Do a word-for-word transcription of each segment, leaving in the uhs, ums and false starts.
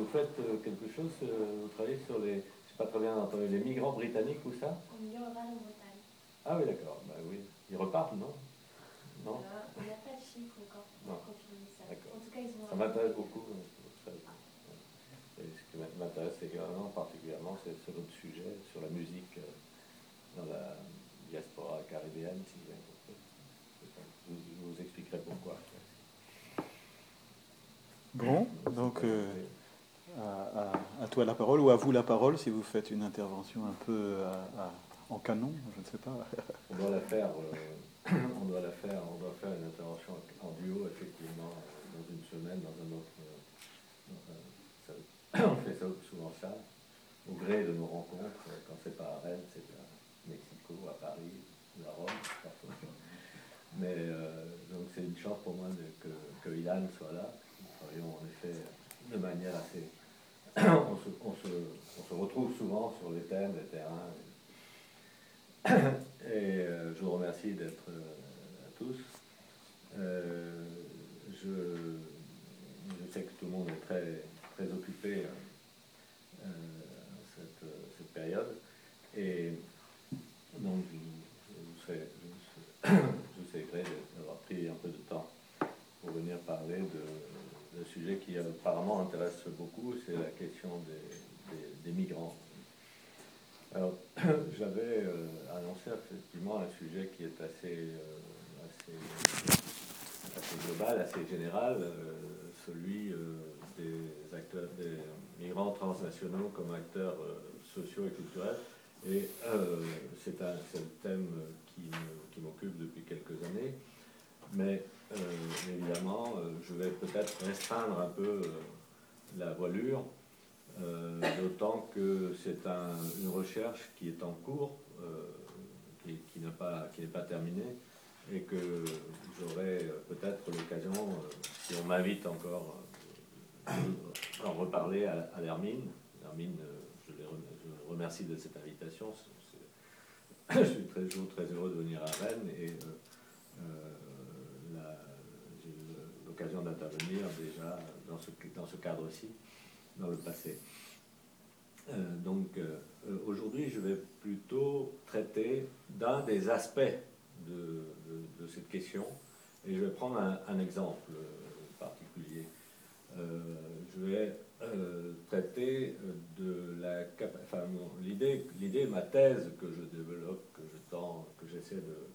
faites quelque chose, vous travaillez sur les, je sais pas très bien entendu, les migrants britanniques ou ça? On y aura en Bretagne. Ah oui, d'accord, bah oui. Ils repartent, non? Non euh, On n'a pas de chiffres encore pour confirmer ça. En tout cas, ils ont... Ça m'intéresse beaucoup. Et ce qui m'intéresse également, particulièrement, c'est sur l'autre sujet, sur la musique dans la diaspora caribéenne, si vous avez compris. Je vous, vous expliquerai pourquoi. Bon, donc euh, à, à, à toi la parole, ou à vous la parole, si vous faites une intervention un peu à, à, en canon, je ne sais pas. On doit la faire, euh, on doit la faire, on doit faire une intervention en duo, effectivement, dans une semaine, dans un autre... Dans un, ça, on fait ça, souvent ça, au gré de nos rencontres, quand c'est pas à Rennes, c'est à Mexico, à Paris, ou à Rome, parfois. Mais euh, donc c'est une chance pour moi de, que, que Ilan soit là. Nous travaillons en effet de manière assez... on, se, on, se, on se retrouve souvent sur les thèmes, les terrains. Et euh, je vous remercie d'être euh, à tous. Euh, je, je sais que tout le monde est très, très occupé euh, cette, cette période. Et donc, je, je vous serai, je, je vous serai d'avoir pris un peu de temps pour venir parler de, de sujet qui apparemment intéresse beaucoup, c'est la question des, des, des migrants. Alors, j'avais euh, annoncé effectivement un sujet qui est assez, euh, assez, assez global, assez général, euh, celui euh, des acteurs, des migrants transnationaux comme acteurs euh, sociaux et culturels. Et euh, c'est un, un thème qui m'occupe depuis quelques années. Mais euh, évidemment, euh, je vais peut-être restreindre un peu euh, la voilure. Euh, d'autant que c'est un, une recherche qui est en cours, euh, qui, qui n'est pas, qui n'est pas terminée, et que j'aurai peut-être l'occasion, euh, si on m'invite encore, euh, d'en reparler à, à l'Hermine. L'Hermine, euh, je, les rem, je remercie de cette invitation. C'est, je suis très, toujours très heureux de venir à Rennes, et euh, euh, j'ai eu l'occasion d'intervenir déjà dans ce, dans ce cadre-ci, dans le passé. Euh, donc euh, aujourd'hui, je vais plutôt traiter d'un des aspects de, de, de cette question, et je vais prendre un, un exemple particulier. Euh, je vais euh, traiter de la enfin, l'idée, l'idée, ma thèse que je développe, que je tends, que j'essaie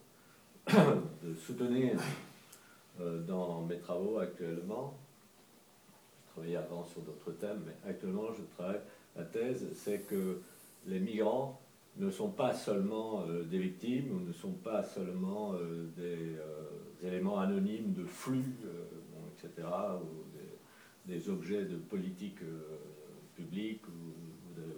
de, de soutenir euh, dans mes travaux actuellement. Je travaillais avant sur d'autres thèmes, mais actuellement, je travaille. La thèse, c'est que les migrants ne sont pas seulement euh, des victimes, ou ne sont pas seulement euh, des, euh, des éléments anonymes de flux, euh, bon, et cetera, ou des, des objets de politique euh, publique, ou, ou de,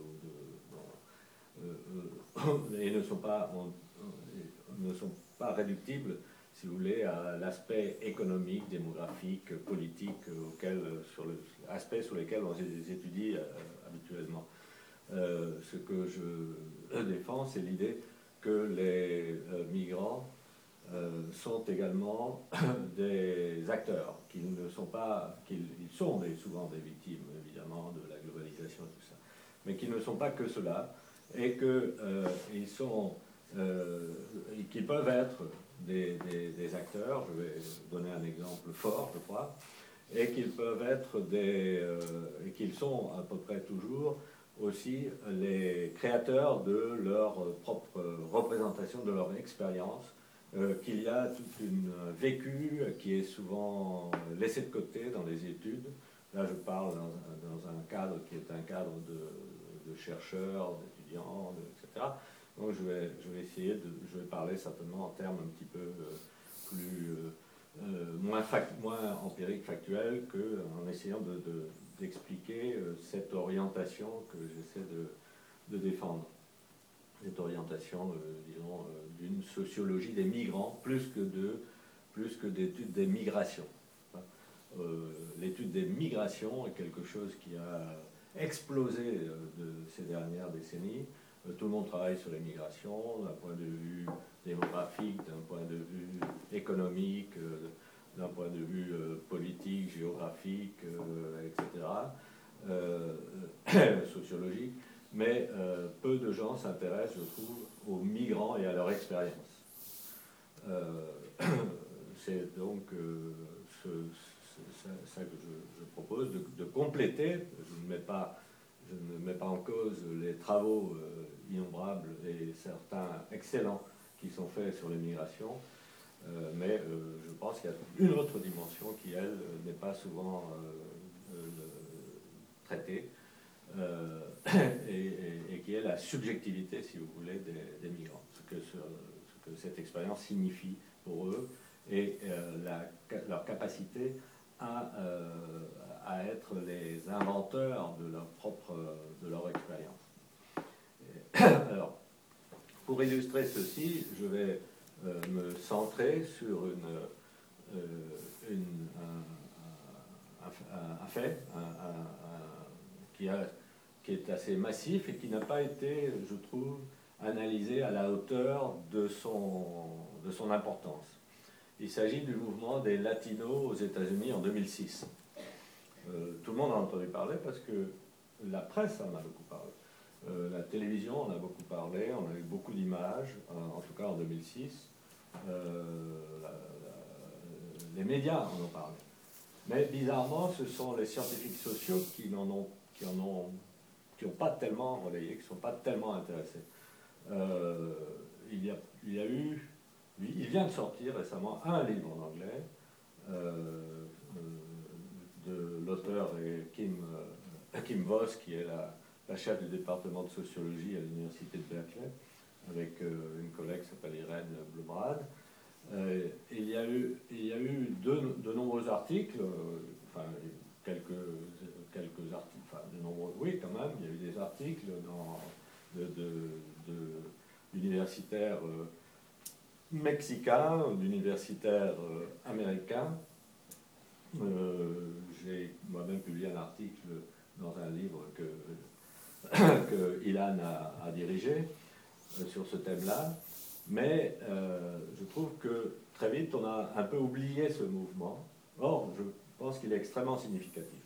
ou de, bon, euh, euh, et ne sont pas, on, on, ne sont pas réductibles, si vous voulez, à l'aspect économique, démographique, politique, auquel, sur le, aspect sur lesquels on les étudie euh, habituellement. Euh, ce que je défends, c'est l'idée que les euh, migrants euh, sont également des acteurs, qu'ils ne sont pas, qu'ils ils sont des, souvent des victimes, évidemment, de la globalisation et tout ça, mais qu'ils ne sont pas que cela, et qu'ils euh, sont, euh, qu'ils peuvent être des, des, des acteurs, je vais donner un exemple fort, je crois, et qu'ils peuvent être des, euh, et qu'ils sont à peu près toujours aussi les créateurs de leur propre représentation, de leur expérience, euh, qu'il y a toute une vécu qui est souvent laissée de côté dans les études. Là, je parle dans, dans un cadre qui est un cadre de, de chercheurs, d'étudiants, et cetera. Donc, je vais, je vais essayer de, je vais parler certainement en termes un petit peu euh, plus euh, moins, fact, moins empiriques, factuels, qu'en essayant de, de d'expliquer euh, cette orientation que j'essaie de, de défendre. Cette orientation, euh, disons, euh, d'une sociologie des migrants, plus que de, plus que d'études des migrations. Euh, l'étude des migrations est quelque chose qui a explosé euh, de ces dernières décennies. Euh, tout le monde travaille sur les migrations, d'un point de vue démographique, d'un point de vue économique, euh, d'un point de vue euh, politique, géographique, euh, et cetera. euh, sociologique, mais euh, peu de gens s'intéressent, je trouve, aux migrants et à leur expérience. Euh, C'est donc euh, ce, ce, ça que je, je propose, de, de compléter. Je ne mets pas, je ne mets pas en cause les travaux euh, innombrables et certains excellents qui sont faits sur les migrations, euh, mais euh, je pense qu'il y a une autre dimension qui, elle, n'est pas souvent euh, euh, traitée, euh, et, et, et qui est la subjectivité, si vous voulez, des, des migrants, ce que, ce, ce que cette expérience signifie pour eux, et euh, la, leur capacité à, euh, à être les inventeurs de leur propre de leur expérience. Et, alors, pour illustrer ceci, je vais euh, me centrer sur une, euh, une, un, un, un fait un, un, qui, a, qui est assez massif et qui n'a pas été, je trouve, analysé à la hauteur de son, de son importance. Il s'agit du mouvement des Latinos aux États-Unis en deux mille six. Euh, tout le monde en a entendu parler parce que la presse en a beaucoup parlé. Euh, la télévision en a beaucoup parlé, on a eu beaucoup d'images, en, en tout cas en deux mille six. Euh, la, la, les médias en ont parlé. Mais bizarrement, ce sont les scientifiques sociaux qui n'en ont, qui en ont, qui n'ont pas tellement relayé, qui ne sont pas tellement intéressés. Euh, il, y a, il y a eu Il vient de sortir récemment un livre en anglais euh, de l'auteur Kim, euh, Kim Voss, qui est la, la chef du département de sociologie à l'université de Berkeley, avec euh, une collègue qui s'appelle Irène Blebrad. Euh, il y a eu, il y a eu de, de nombreux articles, euh, enfin quelques, quelques articles, enfin de nombreux, oui quand même, il y a eu des articles dans, de, de, de, d'universitaires euh, mexicains, d'universitaires euh, américains. Euh, j'ai moi-même publié un article dans un livre que, que Ilan a, a dirigé euh, sur ce thème-là, mais euh, je trouve que très vite on a un peu oublié ce mouvement. Or, je pense qu'il est extrêmement significatif.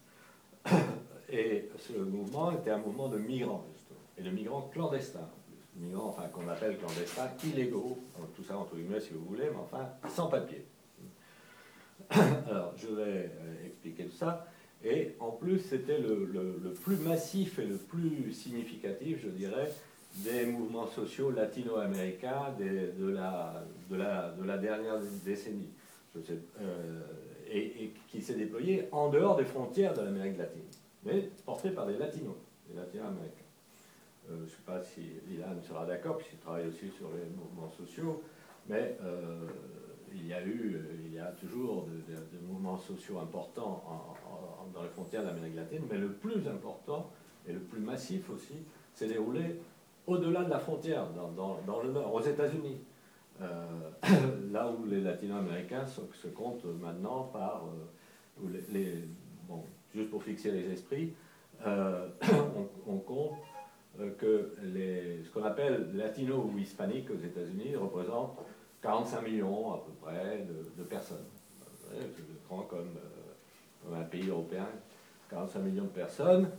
Et ce mouvement était un mouvement de migrants, justement, et de migrants clandestins. Migrants, enfin, qu'on appelle clandestins, illégaux, tout ça entre guillemets si vous voulez, mais enfin, sans papier. Alors, je vais euh, expliquer tout ça. Et en plus, c'était le, le, le plus massif et le plus significatif, je dirais, des mouvements sociaux latino-américains de, la, de, la, de la dernière décennie. Je sais, euh, et, et qui s'est déployé en dehors des frontières de l'Amérique latine, mais porté par des latinos, des latino-américains. Euh, je ne sais pas si Ilan sera d'accord, puisqu'il travaille aussi sur les mouvements sociaux, mais euh, il y a eu, il y a toujours des de, de mouvements sociaux importants en, en, dans les frontières de l'Amérique latine, mais le plus important et le plus massif aussi s'est déroulé au-delà de la frontière, dans, dans, dans le nord, aux États-Unis. Euh, là où les latino-américains se, se comptent maintenant par, euh, les, les, bon, juste pour fixer les esprits, euh, on, on compte que les, ce qu'on appelle latino ou hispanique aux États-Unis représente quarante-cinq millions à peu près de, de personnes. C'est grand comme, euh, comme un pays européen, quarante-cinq millions de personnes,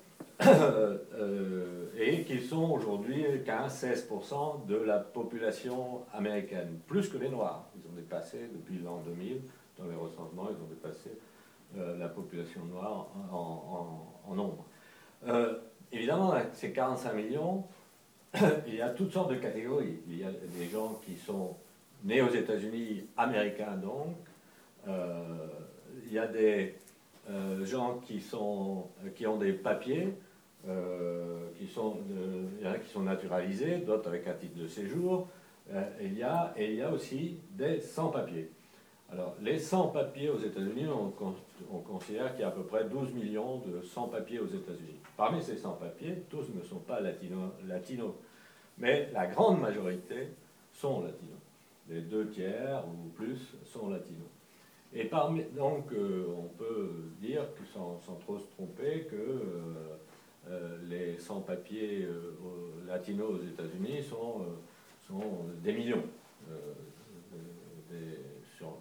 euh, et qui sont aujourd'hui quinze à seize pour cent de la population américaine, plus que les Noirs. Ils ont dépassé, depuis l'an deux mille, dans les recensements, ils ont dépassé euh, la population noire en, en, en nombre. Euh, Évidemment, ces quarante-cinq millions, il y a toutes sortes de catégories. Il y a des gens qui sont nés aux États-Unis, américains donc. Euh, il y a des euh, gens qui, sont, qui ont des papiers, euh, qui sont, euh, il y en a qui sont naturalisés, d'autres avec un titre de séjour. Euh, et, il y a, et il y a aussi des sans-papiers. Alors, les sans-papiers aux États-Unis, on, on considère qu'il y a à peu près douze millions de sans-papiers aux États-Unis. Parmi ces sans-papiers, tous ne sont pas latino, latinos, mais la grande majorité sont latinos. Les deux tiers ou plus sont latinos. Et parmi, donc, euh, on peut dire, que, sans, sans trop se tromper, que euh, euh, les sans-papiers euh, latinos aux États-Unis sont, euh, sont des millions. Euh, des, sur,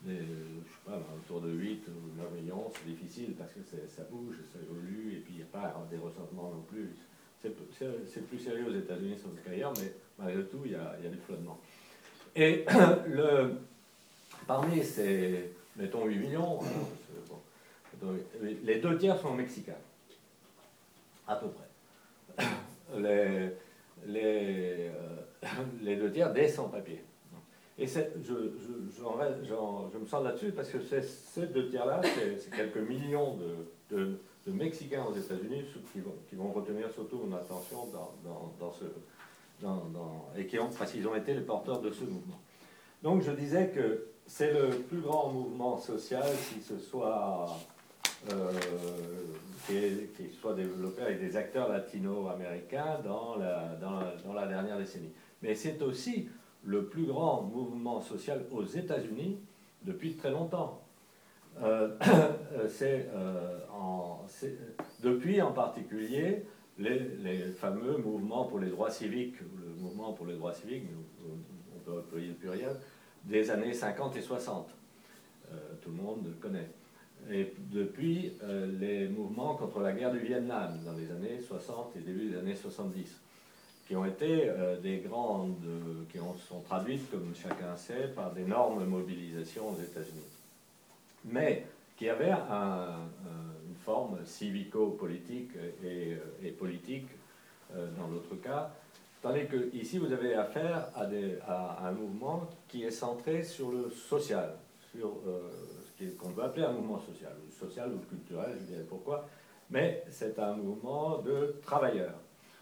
des, je sais pas, autour de huit ou neuf millions, c'est difficile parce que ça bouge, ça évolue, et puis il n'y a pas des ressentiments non plus. C'est plus sérieux aux États-Unis qu'ailleurs, mais malgré tout, il y a, il y a du flottement. Et le, parmi ces, mettons, huit millions, bon, les deux tiers sont mexicains, à peu près. Les, les, euh, les deux tiers des sans-papiers. Et je, je, je, je me sens là-dessus parce que ces deux tiers-là, c'est quelques millions de, de, de Mexicains aux États-Unis qui vont, qui vont retenir surtout mon attention dans, dans, dans ce, dans, dans, et qui ont, parce qu'ils ont été les porteurs de ce mouvement. Donc je disais que c'est le plus grand mouvement social qui se soit, euh, qui, est, qui soit développé avec des acteurs latino-américains dans la, dans, la, dans la dernière décennie. Mais c'est aussi le plus grand mouvement social aux États-Unis depuis très longtemps. Euh, c'est euh, depuis en particulier les, les fameux mouvements pour les droits civiques, le mouvement pour les droits civiques, on peut employer le pluriel, des années cinquante et soixante. Euh, tout le monde le connaît. Et depuis euh, les mouvements contre la guerre du Vietnam dans les années soixante et début des années soixante-dix. Qui ont été euh, des grandes, euh, qui ont, sont traduites, comme chacun sait, par d'énormes mobilisations aux États-Unis. Mais qui avaient un, un, une forme civico-politique et, et politique euh, dans l'autre cas, tandis que ici vous avez affaire à, des, à un mouvement qui est centré sur le social, sur euh, ce qu'on peut appeler un mouvement social, ou social ou culturel, je dirais pourquoi, mais c'est un mouvement de travailleurs.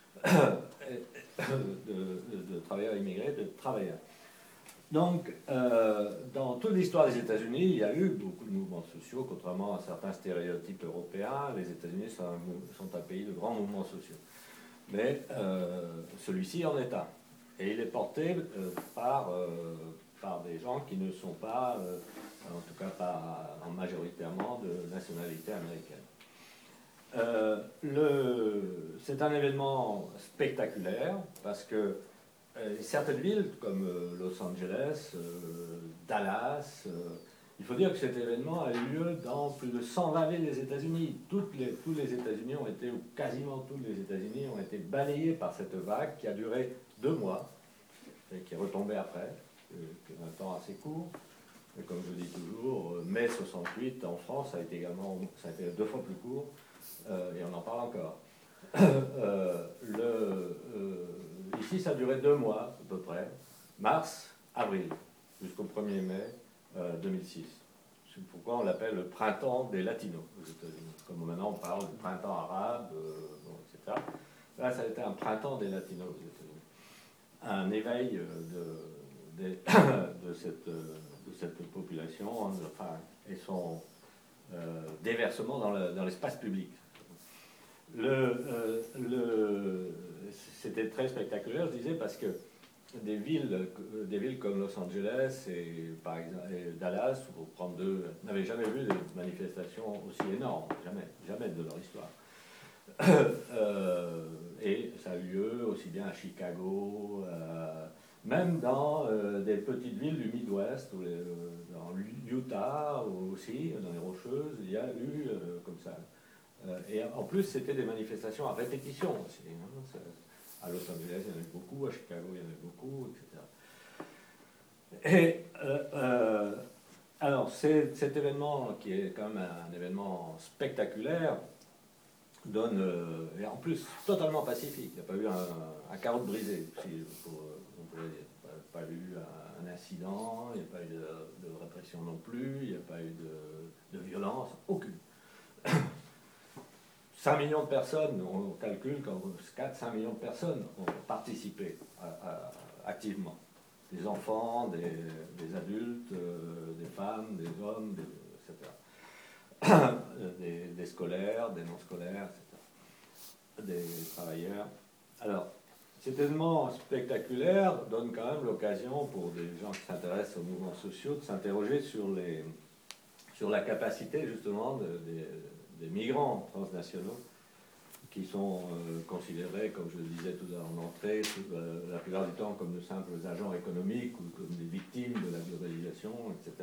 De, de, de travailleurs immigrés, de travailleurs. Donc, euh, dans toute l'histoire des États-Unis, il y a eu beaucoup de mouvements sociaux, contrairement à certains stéréotypes européens. Les États-Unis sont, sont un pays de grands mouvements sociaux. Mais euh, celui-ci en est un. Et il est porté euh, par, euh, par des gens qui ne sont pas, euh, en tout cas pas en majoritairement, de nationalité américaine. Euh, c'est un événement spectaculaire parce que euh, certaines villes comme euh, Los Angeles, euh, Dallas, euh, il faut dire que cet événement a eu lieu dans plus de cent vingt villes des États-Unis. Toutes les, tous les États-Unis ont été, ou quasiment tous les États-Unis ont été balayés par cette vague qui a duré deux mois et qui est retombée après, euh, un temps assez court. Et comme je dis toujours, mai soixante-huit en France, ça a été également ça a été deux fois plus court. Euh, et on en parle encore. euh, le, euh, ici, ça a duré deux mois, à peu près, mars, avril, jusqu'au premier mai euh, deux mille six. C'est pourquoi on l'appelle le printemps des Latinos aux États-Unis. Comme maintenant on parle de printemps arabe, euh, bon, et cetera. Là, ça a été un printemps des Latinos aux États-Unis. Un éveil de, de, de, de, cette, de cette population, enfin, et son euh, déversement dans l'espace public. Le, euh, le, c'était très spectaculaire, je disais, parce que des villes, des villes comme Los Angeles et, par exemple, et Dallas, pour prendre deux, n'avaient jamais vu de manifestations aussi énormes, jamais, jamais de leur histoire. euh, et ça a eu lieu aussi bien à Chicago, euh, même dans euh, des petites villes du Midwest, ou les, dans l'Utah aussi, dans les Rocheuses, il y a eu euh, comme ça. Et en plus, c'était des manifestations à répétition aussi. Hein. À Los Angeles, il y en a eu beaucoup, à Chicago, il y en a eu beaucoup, et cetera. Et euh, euh, alors, cet événement, qui est quand même un événement spectaculaire, donne, euh, et en plus, totalement pacifique. Il n'y a pas eu un, un carreau brisé, si, pour, on pourrait dire. Il n'y a pas eu un, un incident, il n'y a pas eu de, de répression non plus, il n'y a pas eu de, de violence, aucune. cinq millions de personnes, on calcule que quatre à cinq millions de personnes ont participé à, à, activement. Des enfants, des, des adultes, euh, des femmes, des hommes, des, et cetera. Des, des scolaires, des non-scolaires, et cetera. Des travailleurs. Alors, cet événement spectaculaire donne quand même l'occasion pour des gens qui s'intéressent aux mouvements sociaux de s'interroger sur, les, sur la capacité justement de, de des migrants transnationaux qui sont euh, considérés, comme je le disais tout à l'heure en entrée, euh, la plupart du temps comme de simples agents économiques ou comme des victimes de la globalisation, et cetera,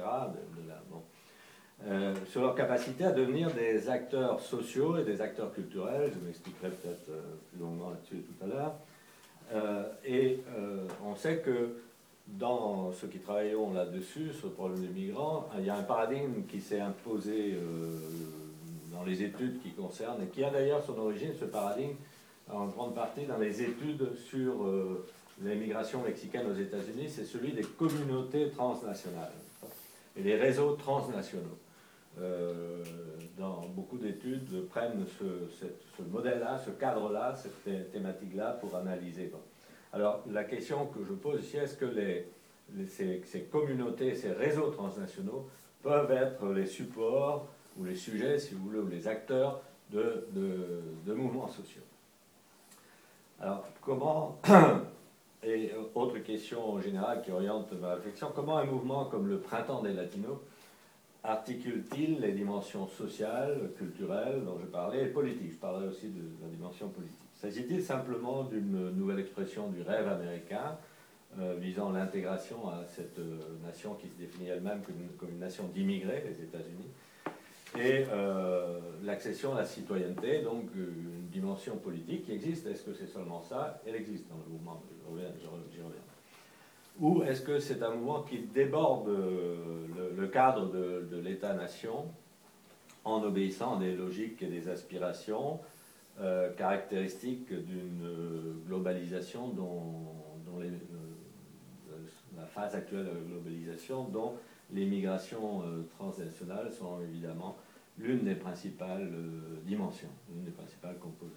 cetera. De, de la, bon. euh, sur leur capacité à devenir des acteurs sociaux et des acteurs culturels. Je m'expliquerai peut-être euh, plus longuement là-dessus tout à l'heure. Euh, et euh, on sait que dans ceux qui travaillons là-dessus, sur le problème des migrants, il y a un paradigme qui s'est imposé euh, dans les études qui concernent, et qui a d'ailleurs son origine, ce paradigme, en grande partie dans les études sur euh, les migrations mexicaines aux États-Unis, c'est celui des communautés transnationales et les réseaux transnationaux. Euh, dans beaucoup d'études prennent ce, cette, ce modèle-là, ce cadre-là, cette thé thématique-là pour analyser. Bon. Alors la question que je pose ici, est-ce que les, les, ces, ces communautés, ces réseaux transnationaux peuvent être les supports ou les sujets, si vous voulez, ou les acteurs de, de, de mouvements sociaux? Alors comment, et autre question générale qui oriente ma réflexion, comment un mouvement comme le Printemps des Latinos articule-t-il les dimensions sociales, culturelles dont je parlais, et politiques? Je parlerai aussi de la dimension politique. S'agit-il simplement d'une nouvelle expression du rêve américain euh, visant l'intégration à cette euh, nation qui se définit elle-même comme, comme une nation d'immigrés, les États-Unis, et euh, l'accession à la citoyenneté, donc une dimension politique qui existe? Est-ce que c'est seulement ça? Elle existe dans le mouvement, j'y reviens. Ou est-ce que c'est un mouvement qui déborde le, le cadre de, de l'État-nation en obéissant à des logiques et des aspirations euh, caractéristiques d'une globalisation dont, dont les, euh, la phase actuelle de la globalisation, dont les migrations euh, transnationales sont évidemment l'une des principales euh, dimensions, l'une des principales composantes.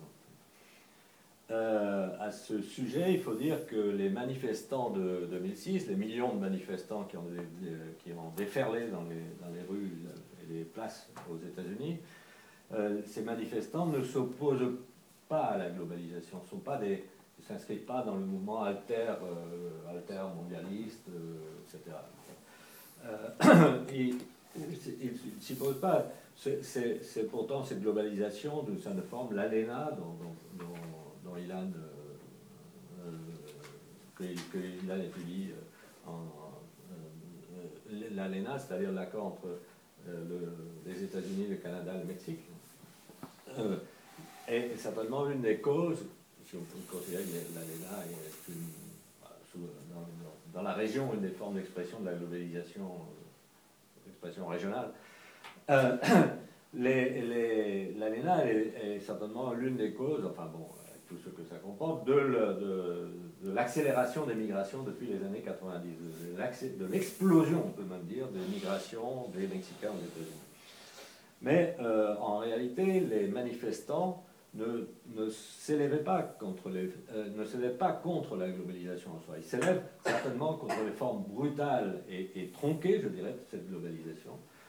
Euh, à ce sujet, il faut dire que les manifestants de deux mille six, les millions de manifestants qui ont, des, qui ont déferlé dans les, dans les rues et les places aux États-Unis, euh, ces manifestants ne s'opposent pas à la globalisation, sont pas des, ne s'inscrivent pas dans le mouvement alter, euh, alter mondialiste, euh, et cetera. Euh, ils ne s'y posent pas. C'est pourtant cette globalisation d'une certaine forme, l'ALENA, dont, dont, dont dont Ilan, euh, euh, que, que Ilan étudie euh, en euh, l'ALENA, c'est-à-dire l'accord entre euh, le, les États-Unis, le Canada et le Mexique, euh, est certainement l'une des causes, si on peut considérer que l'ALENA est une, sous, dans, dans la région une des formes d'expression de la globalisation, euh, expression régionale. Euh, L'ALENA est, est certainement l'une des causes, enfin bon, tout ce que ça comporte, de l'accélération des migrations depuis les années quatre-vingt-dix, de l'explosion, on peut même dire, des migrations des Mexicains aux États-Unis. Mais euh, en réalité, les manifestants ne, ne s'élevaient pas contre les, euh, ne s'élèvent pas contre la globalisation en soi. Ils s'élèvent certainement contre les formes brutales et, et tronquées, je dirais, de cette globalisation,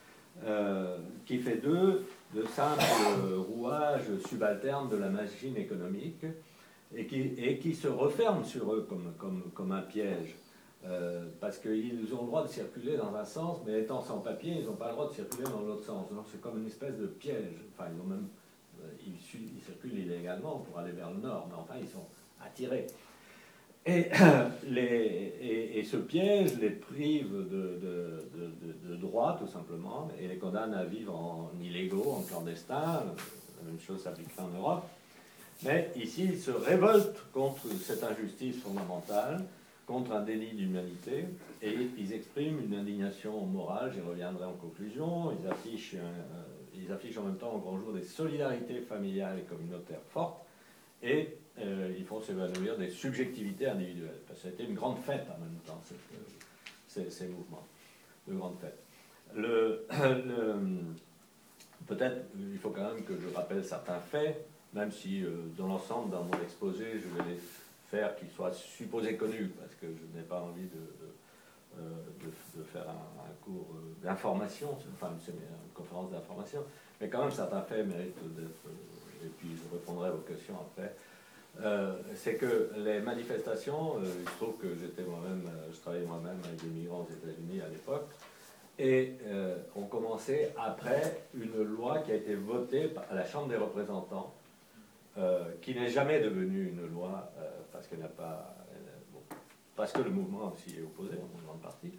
euh, qui fait d'eux de simples rouages subalternes de la machine économique et qui, et qui se referment sur eux comme, comme, comme un piège. Euh, parce qu'ils ont le droit de circuler dans un sens, mais étant sans papier, ils n'ont pas le droit de circuler dans l'autre sens. Donc c'est comme une espèce de piège. Enfin, ils ont même, ils, ils circulent illégalement pour aller vers le nord, mais enfin, ils sont attirés. Et, les, et, et ce piège les prive de, de, de, de droits, tout simplement, et les condamne à vivre en illégaux, en clandestins. La même chose s'appliquerait en Europe. Mais ici, ils se révoltent contre cette injustice fondamentale, contre un délit d'humanité, et ils expriment une indignation morale, j'y reviendrai en conclusion. Ils affichent, un, ils affichent en même temps au grand jour des solidarités familiales et communautaires fortes, et euh, ils font s'évanouir des subjectivités individuelles. Parce que ça a été une grande fête en même temps, cette, ces, ces mouvements de grande fête. Le, le, peut-être, il faut quand même que je rappelle certains faits, même si euh, dans l'ensemble, dans mon exposé, je vais les faire qu'ils soient supposés connus, parce que je n'ai pas envie de, de, euh, de, de faire un, un cours d'information, enfin c'est une conférence d'information, mais quand même certains faits méritent d'être, et puis je répondrai à vos questions après. Euh, c'est que les manifestations, euh, il se trouve que j'étais moi-même, je travaillais moi-même avec des migrants aux États-Unis à l'époque, et euh, on commençait après une loi qui a été votée à la Chambre des représentants, euh, qui n'est jamais devenue une loi, euh, parce qu'elle n'a pas, elle, bon, parce que le mouvement s'y est opposé en grande partie,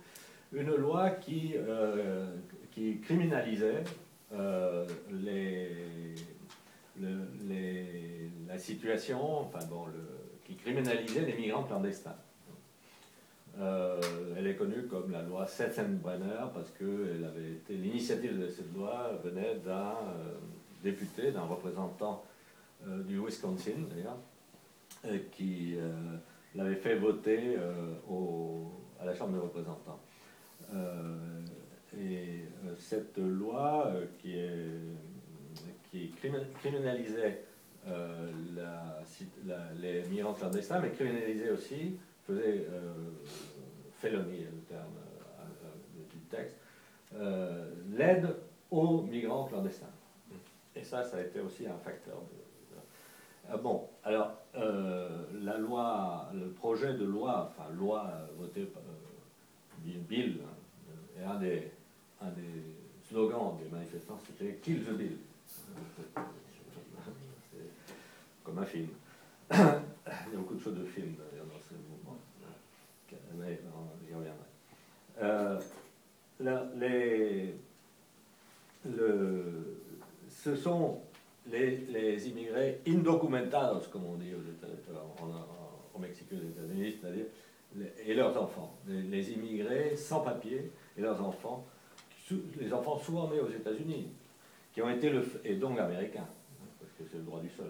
une loi qui, euh, qui criminalisait euh, les, le, les, la situation, enfin bon, le, qui criminalisait les migrants clandestins. Euh, elle est connue comme la loi Sensenbrenner parce que elle avait été, l'initiative de cette loi venait d'un euh, député, d'un représentant euh, du Wisconsin d'ailleurs, euh, qui euh, l'avait fait voter euh, au, à la Chambre des représentants. Euh, et euh, cette loi euh, qui, est, qui criminalisait euh, la, la, les migrants clandestins, mais criminalisait aussi, faisait euh, félonie, le terme euh, du texte, euh, l'aide aux migrants clandestins. Et ça, ça a été aussi un facteur de... Ah bon, alors, euh, la loi, le projet de loi, enfin, loi votée par euh, Bill, hein, et un des, un des slogans des manifestants, c'était « Kill the Bill ». C'est comme un film. Il y a beaucoup de choses de films, d'ailleurs, dans ce mouvement. Mais j'y reviendrai. Euh, la, les, le, ce sont les, les immigrés indocumentados, comme on dit aux États, en, en, au Mexique et aux États-Unis, c'est-à-dire les, et leurs enfants, les, les immigrés sans papier et leurs enfants, les enfants souvent nés aux États-Unis, qui ont été le et donc américains, parce que c'est le droit du sol,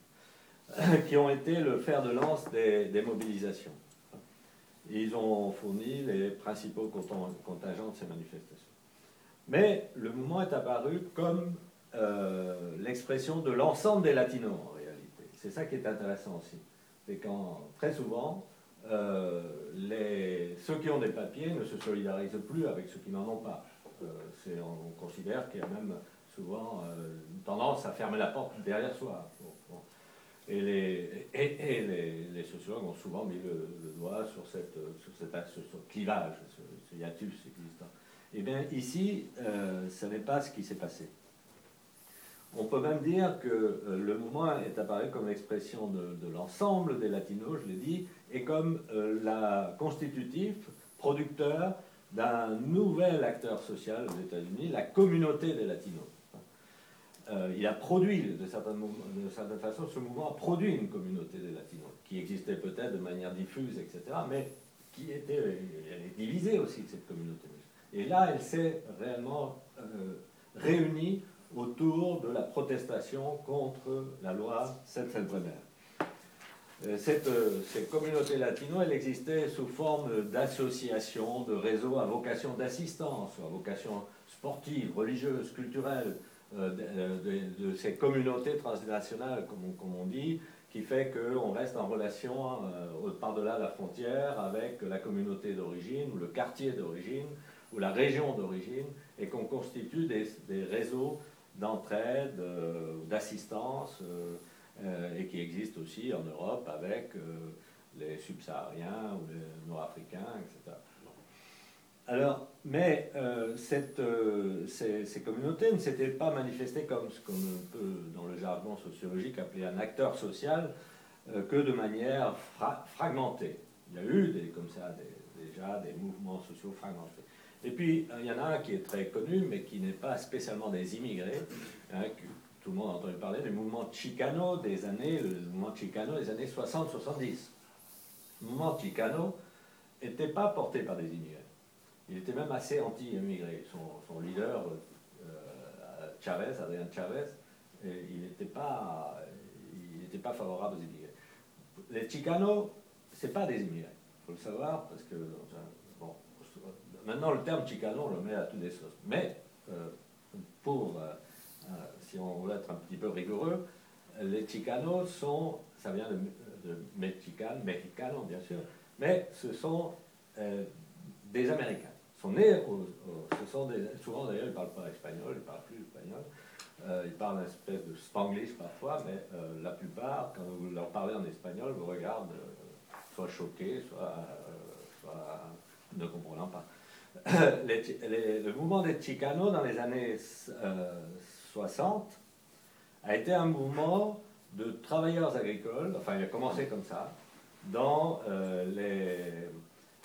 qui ont été le fer de lance des, des mobilisations. Ils ont fourni les principaux contingents de ces manifestations. Mais le mouvement est apparu comme euh, l'expression de l'ensemble des latinos, en réalité. C'est ça qui est intéressant aussi. C'est quand, très souvent, euh, les, ceux qui ont des papiers ne se solidarisent plus avec ceux qui n'en ont pas. Euh, on considère qu'il y a même souvent euh, une tendance à fermer la porte derrière soi. Bon, bon. Et, les, et, et les, les sociologues ont souvent mis le, le doigt sur, cette, sur, cet, sur ce clivage, ce, ce hiatus existant. Eh bien, ici, euh, ce n'est pas ce qui s'est passé. On peut même dire que euh, le mouvement est apparu comme l'expression de, de l'ensemble des latinos, je l'ai dit, et comme euh, la constitutif, producteur d'un nouvel acteur social aux États-Unis, la communauté des latinos. Euh, il a produit, de certaine, de certaine façon, ce mouvement a produit une communauté des latinos, qui existait peut-être de manière diffuse, et cetera, mais qui était, elle est divisée aussi, cette communauté. Et là, elle s'est réellement euh, réunie autour de la protestation contre la loi Sensenbrenner. Euh, cette, euh, cette communauté latino, elle existait sous forme d'associations, de réseaux à vocation d'assistance, à vocation sportive, religieuse, culturelle, euh, de, de, de ces communautés transnationales, comme on, comme on dit, qui fait qu'on reste en relation euh, par-delà la frontière avec la communauté d'origine, ou le quartier d'origine, ou la région d'origine, et qu'on constitue des, des réseaux d'entraide, euh, d'assistance, euh, euh, et qui existent aussi en Europe avec euh, les subsahariens ou les nord-africains, et cetera. Alors, mais euh, cette, euh, ces, ces communautés ne s'étaient pas manifestées comme ce qu'on peut, dans le jargon sociologique, appeler un acteur social, euh, que de manière fra fragmentée. Il y a eu des, comme ça des, déjà des mouvements sociaux fragmentés. Et puis, il y en a un qui est très connu, mais qui n'est pas spécialement des immigrés, hein, que tout le monde a entendu parler, du mouvement Chicano des années, le mouvement Chicano des années soixante soixante-dix. Le mouvement Chicano n'était pas porté par des immigrés. Il était même assez anti-immigré. Son, son leader, euh, Chavez, Adrian Chavez, il n'était pas, il n'était pas favorable aux immigrés. Les Chicanos, ce n'est pas des immigrés, il faut le savoir, parce que, bon, maintenant le terme Chicano, on le met à toutes les sauces. Mais, euh, pour, euh, euh, si on veut être un petit peu rigoureux, les Chicanos sont, ça vient de, de Mexican, Mexicano bien sûr, mais ce sont euh, des Américains. Sont nés au, au, ce sont des, souvent d'ailleurs ils ne parlent pas espagnol, ils ne parlent plus espagnol, euh, ils parlent une espèce de spanglish parfois, mais euh, la plupart, quand vous leur parlez en espagnol, vous regardent euh, soit choqués, soit, euh, soit ne comprenant pas. les, les, le mouvement des Chicanos dans les années euh, soixante a été un mouvement de travailleurs agricoles, enfin il a commencé comme ça, dans euh, les...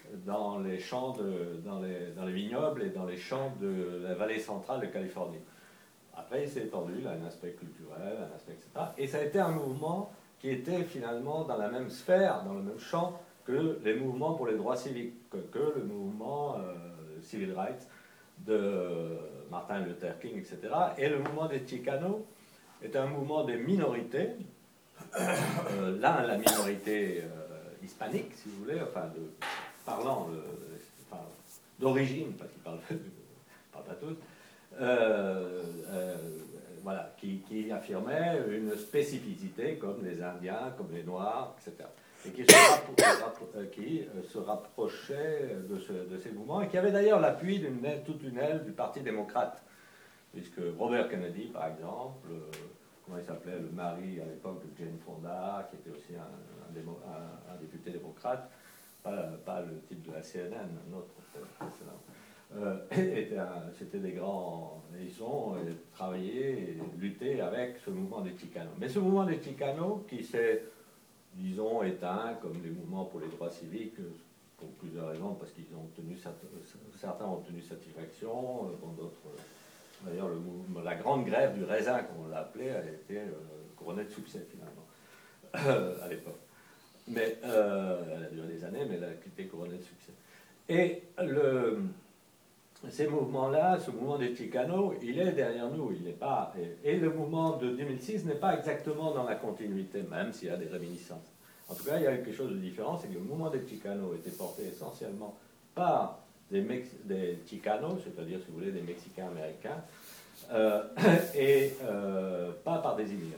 dans les champs, de, dans, les, dans les vignobles et dans les champs de la vallée centrale de Californie. Après, il s'est étendu, il a un aspect culturel, un aspect, et cetera. Et ça a été un mouvement qui était finalement dans la même sphère, dans le même champ que les mouvements pour les droits civiques, que, que le mouvement euh, Civil Rights de Martin Luther King, et cetera. Et le mouvement des Chicanos est un mouvement des minorités, euh, là, la minorité euh, hispanique, si vous voulez, enfin, de, parlant de, enfin, d'origine, parce qu'ils parlent, parlent pas tous, euh, euh, voilà, qui, qui affirmait une spécificité comme les Indiens, comme les Noirs, et cetera. Et qui se, rappro qui se rapprochait de, ce, de ces mouvements, et qui avait d'ailleurs l'appui d'une toute une aile du Parti démocrate, puisque Robert Kennedy, par exemple, euh, comment il s'appelait, le mari à l'époque de Jane Fonda, qui était aussi un, un, démo, un, un député démocrate, pas, pas le type de la C N N, un autre précédent. Euh, C'était des grands... Ils ont euh, travaillé et lutté avec ce mouvement des Chicanos. Mais ce mouvement des Chicanos, qui s'est, disons, éteint, comme les mouvements pour les droits civiques, pour plusieurs raisons, parce qu'ils ont obtenu, certains ont obtenu satisfaction, bon, d'autres... D'ailleurs, la grande grève du raisin, comme on l'a appelé, a été euh, couronnée de succès, finalement, euh, à l'époque. Mais euh, elle a duré des années, mais elle a été couronnée de succès. Et le, ces mouvements-là, ce mouvement des Chicanos, il est derrière nous, il n'est pas... Et, et le mouvement de deux mille six n'est pas exactement dans la continuité, même s'il y a des réminiscences. En tout cas, il y a quelque chose de différent, c'est que le mouvement des Chicanos était porté essentiellement par des, Mex des Chicanos, c'est-à-dire, si vous voulez, des Mexicains américains, euh, et euh, pas par des immigrés.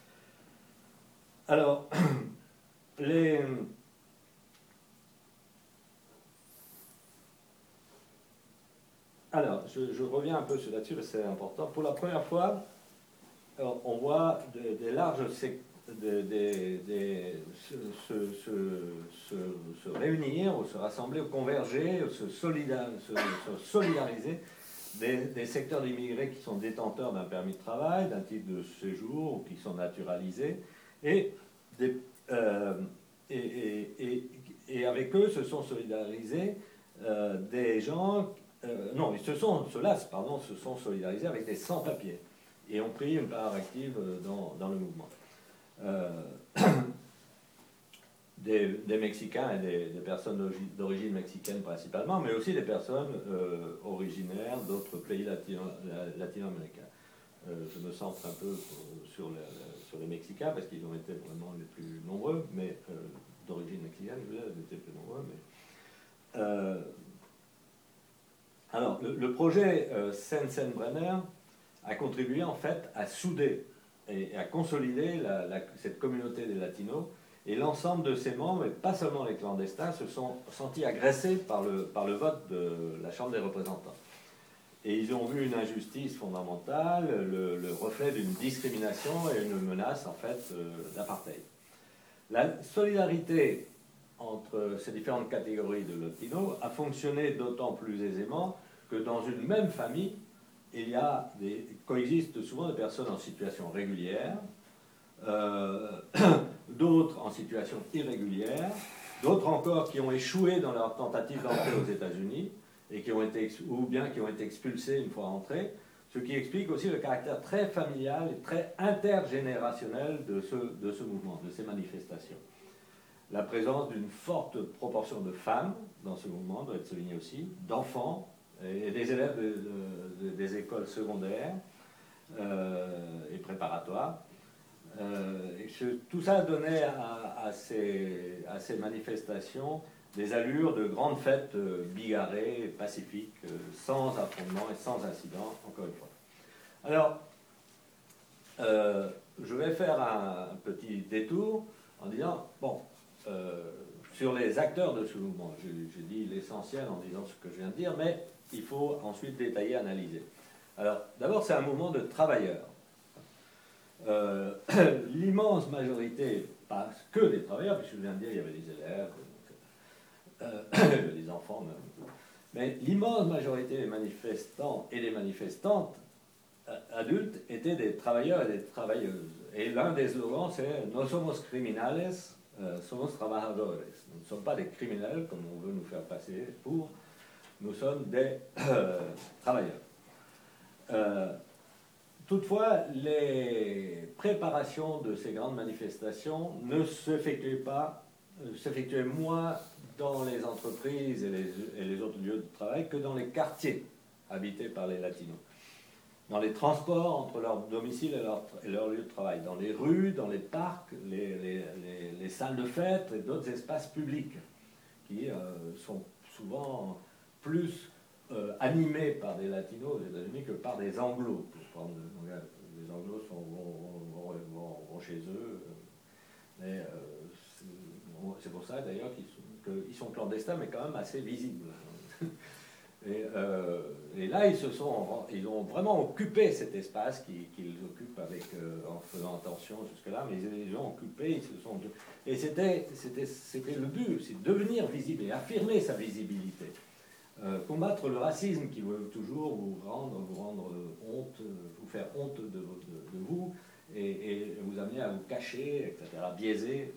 Alors, les... Alors, je, je reviens un peu sur là-dessus, parce que c'est important. Pour la première fois, alors, on voit des, des larges secteurs de, de, de, se, se, se, se réunir, ou se rassembler, ou converger, ou se, solidar, se, se solidariser des, des secteurs d'immigrés qui sont détenteurs d'un permis de travail, d'un titre de séjour, ou qui sont naturalisés, et, des, euh, et, et, et, et avec eux se sont solidarisés euh, des gens, euh, non, ils se sont, ceux-là, pardon, se sont solidarisés avec des sans-papiers, et ont pris une part active dans, dans le mouvement. Euh, des, des Mexicains et des, des personnes d'origine mexicaine principalement, mais aussi des personnes euh, originaires d'autres pays latino-américains. Latino euh, je me centre un peu sur les, sur les Mexicains parce qu'ils ont été vraiment les plus nombreux, mais euh, d'origine mexicaine, je veux dire, ils étaient plus nombreux. Mais, euh, alors, le, le projet euh, Sensenbrenner a contribué en fait à souder et à consolider la, la, cette communauté des Latinos, et l'ensemble de ses membres, et pas seulement les clandestins, se sont sentis agressés par le, par le vote de la Chambre des représentants. Et ils ont vu une injustice fondamentale, le, le reflet d'une discrimination et une menace en fait euh, d'apartheid. La solidarité entre ces différentes catégories de Latinos a fonctionné d'autant plus aisément que dans une même famille, il y a des, coexistent souvent des personnes en situation régulière, euh, d'autres en situation irrégulière, d'autres encore qui ont échoué dans leur tentative d'entrer aux États-Unis, et qui ont été, ou bien qui ont été expulsés une fois entrés, ce qui explique aussi le caractère très familial et très intergénérationnel de ce, de ce mouvement, de ces manifestations. La présence d'une forte proportion de femmes dans ce mouvement doit être soulignée aussi, d'enfants, et des élèves de, de, des écoles secondaires euh, et préparatoires. Euh, et ce, tout ça donnait à, à, ces, à ces manifestations des allures de grandes fêtes euh, bigarrées, pacifiques, euh, sans affrontement et sans incident, encore une fois. Alors, euh, je vais faire un, un petit détour en disant, bon, euh, sur les acteurs de ce mouvement, j'ai dit l'essentiel en disant ce que je viens de dire, mais il faut ensuite détailler, analyser. Alors, d'abord, c'est un mouvement de travailleurs. Euh, L'immense majorité, pas que des travailleurs, puisque je viens de dire, il y avait des élèves, euh, des enfants même, mais l'immense majorité des manifestants et des manifestantes euh, adultes étaient des travailleurs et des travailleuses. Et l'un des slogans, c'est « No somos criminales, Euh, somos trabajadores. Nous ne sommes pas des criminels, comme on veut nous faire passer pour. Nous sommes des euh, travailleurs. Euh, toutefois, les préparations de ces grandes manifestations ne s'effectuaient pas, s'effectuaient moins dans les entreprises et les, et les autres lieux de travail que dans les quartiers habités par les latinos. Dans les transports entre leur domicile et leur, et leur lieu de travail, dans les rues, dans les parcs, les, les, les, les salles de fête et d'autres espaces publics qui euh, sont souvent plus euh, animés par des latinos aux États-Unis que par des anglos. Pour prendre, les anglos sont, vont, vont, vont, vont chez eux, mais euh, c'est pour ça d'ailleurs qu'ils sont, qu'ils sont clandestins, mais quand même assez visibles. Et, euh, et là, ils, se sont, ils ont vraiment occupé cet espace qu'ils, qu'ils occupent avec, euh, en faisant attention jusque-là, mais ils l'ont occupé, ils se sont... Et c'était, c'était, c'était le but, c'est devenir visible et affirmer sa visibilité. Euh, combattre le racisme qui veut toujours vous rendre, vous rendre honte, vous faire honte de, de, de vous, et, et vous amener à vous cacher, et cetera, biaiser.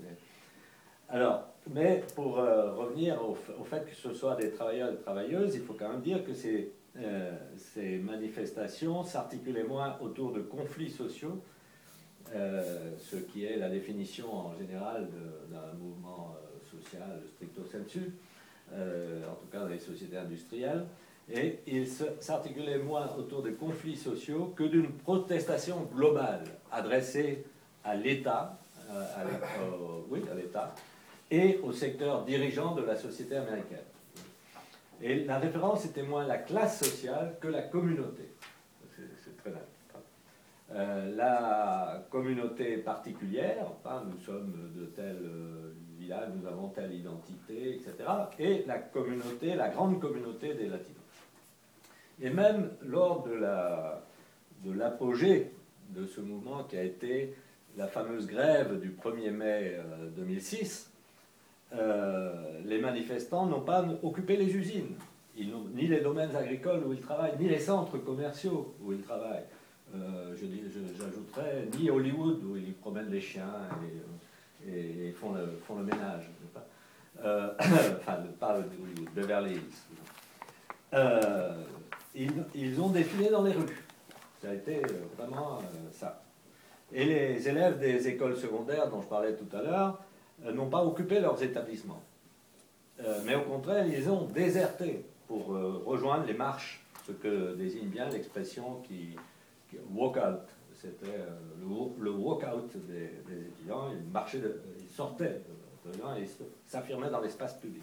Alors, mais pour euh, revenir au, au fait que ce soit des travailleurs et des travailleuses, il faut quand même dire que ces, euh, ces manifestations s'articulaient moins autour de conflits sociaux, euh, ce qui est la définition en général de, d'un mouvement euh, social stricto sensu, euh, en tout cas dans les sociétés industrielles, et il s'articulait moins autour de conflits sociaux que d'une protestation globale adressée à l'État, euh, à l'État, euh, oui, à l'État, et au secteur dirigeant de la société américaine. Et la référence était moins la classe sociale que la communauté. C'est, c'est très net. Euh, la communauté particulière, enfin, nous sommes de tel euh, village, nous avons telle identité, et cetera. Et la communauté, la grande communauté des latinos. Et même lors de, la, de l'apogée de ce mouvement qui a été la fameuse grève du premier mai euh, deux mille six, Euh, les manifestants n'ont pas occupé les usines, ils n'ont, ni les domaines agricoles où ils travaillent, ni les centres commerciaux où ils travaillent. Euh, je, je, j'ajouterais ni Hollywood où ils promènent les chiens et, et, et font, le, font le ménage. Pas euh, enfin, pas Hollywood, Beverly Hills. Euh, ils, ils ont défilé dans les rues. Ça a été vraiment euh, ça. Et les élèves des écoles secondaires dont je parlais tout à l'heure n'ont pas occupé leurs établissements. Euh, mais au contraire, ils ont déserté pour euh, rejoindre les marches, ce que désigne bien l'expression qui, qui walk out. C'était euh, le, le walk out des, des étudiants. Ils marchaient, de, ils sortaient de, de là et s'affirmaient dans l'espace public.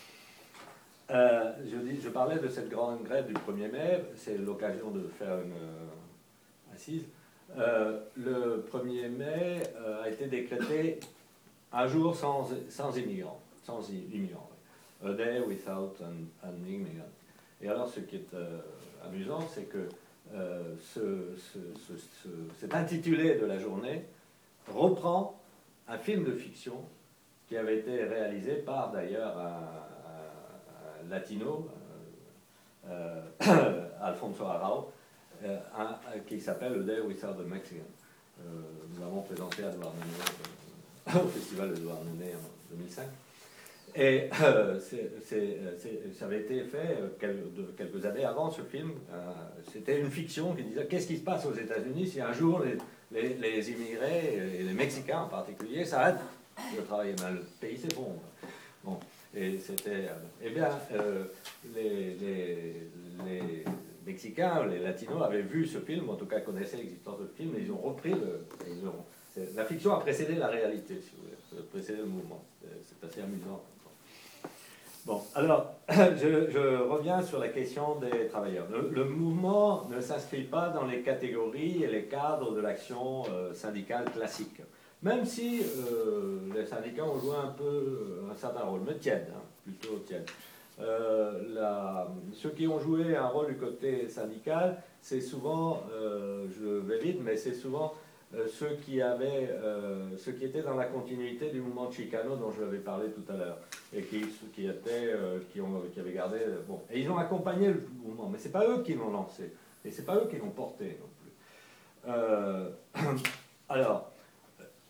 Euh, je, dis, je parlais de cette grande grève du premier mai, c'est l'occasion de faire une euh, assise. Euh, le premier mai euh, a été décrété un jour sans, sans immigrants, sans immigrants. A day without an, an immigrant. Et alors, ce qui est euh, amusant, c'est que euh, ce, ce, ce, ce, cet intitulé de la journée reprend un film de fiction qui avait été réalisé par, d'ailleurs, un, un, un latino, euh, euh, Alfonso Arau, euh, un, un, qui s'appelle A Day Without a Mexican. Euh, nous l'avons présenté à Edouard Nunez, au Festival de Edouard Nunez en deux mille cinq. Et euh, c'est, c'est, c'est, ça avait été fait euh, quelques, de, quelques années avant ce film. Euh, c'était une fiction qui disait qu'est-ce qui se passe aux États-Unis si un jour les, les, les immigrés, et les Mexicains en particulier, s'arrêtent de travailler. Ben, le pays s'effondre. Bon, et c'était. Eh bien, euh, les, les, les Mexicains, les Latinos avaient vu ce film, en tout cas connaissaient l'existence de ce film, et ils ont repris le. Ils ont, la fiction a précédé la réalité, si vous voulez, a précédé le mouvement. C'est assez amusant. Bon, alors, je, je reviens sur la question des travailleurs. Le, le mouvement ne s'inscrit pas dans les catégories et les cadres de l'action euh, syndicale classique. Même si euh, les syndicats ont joué un peu un certain rôle, mais tiède, hein, plutôt tiède. Euh, la, ceux qui ont joué un rôle du côté syndical, c'est souvent, euh, je vais vite, mais c'est souvent euh, ceux qui avaient, euh, ceux qui étaient dans la continuité du mouvement Chicano dont je vous avais parlé tout à l'heure, et qui, qui étaient, euh, qui, ont, qui avaient gardé, bon, et ils ont accompagné le mouvement, mais c'est pas eux qui l'ont lancé, et c'est pas eux qui l'ont porté non plus. Euh, alors.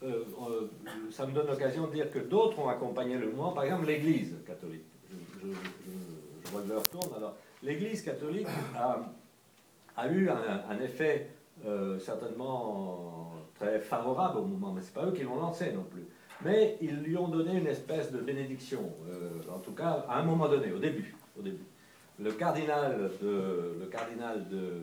euh, euh, ça me donne l'occasion de dire que d'autres ont accompagné le mouvement, par exemple l'Église catholique. Je, je, je, je vois que l'heure tourne. Alors, l'Église catholique a, a eu un, un effet euh, certainement très favorable au mouvement, mais ce n'est pas eux qui l'ont lancé non plus. Mais ils lui ont donné une espèce de bénédiction, euh, en tout cas à un moment donné, au début. Au début. Le cardinal de, le cardinal de,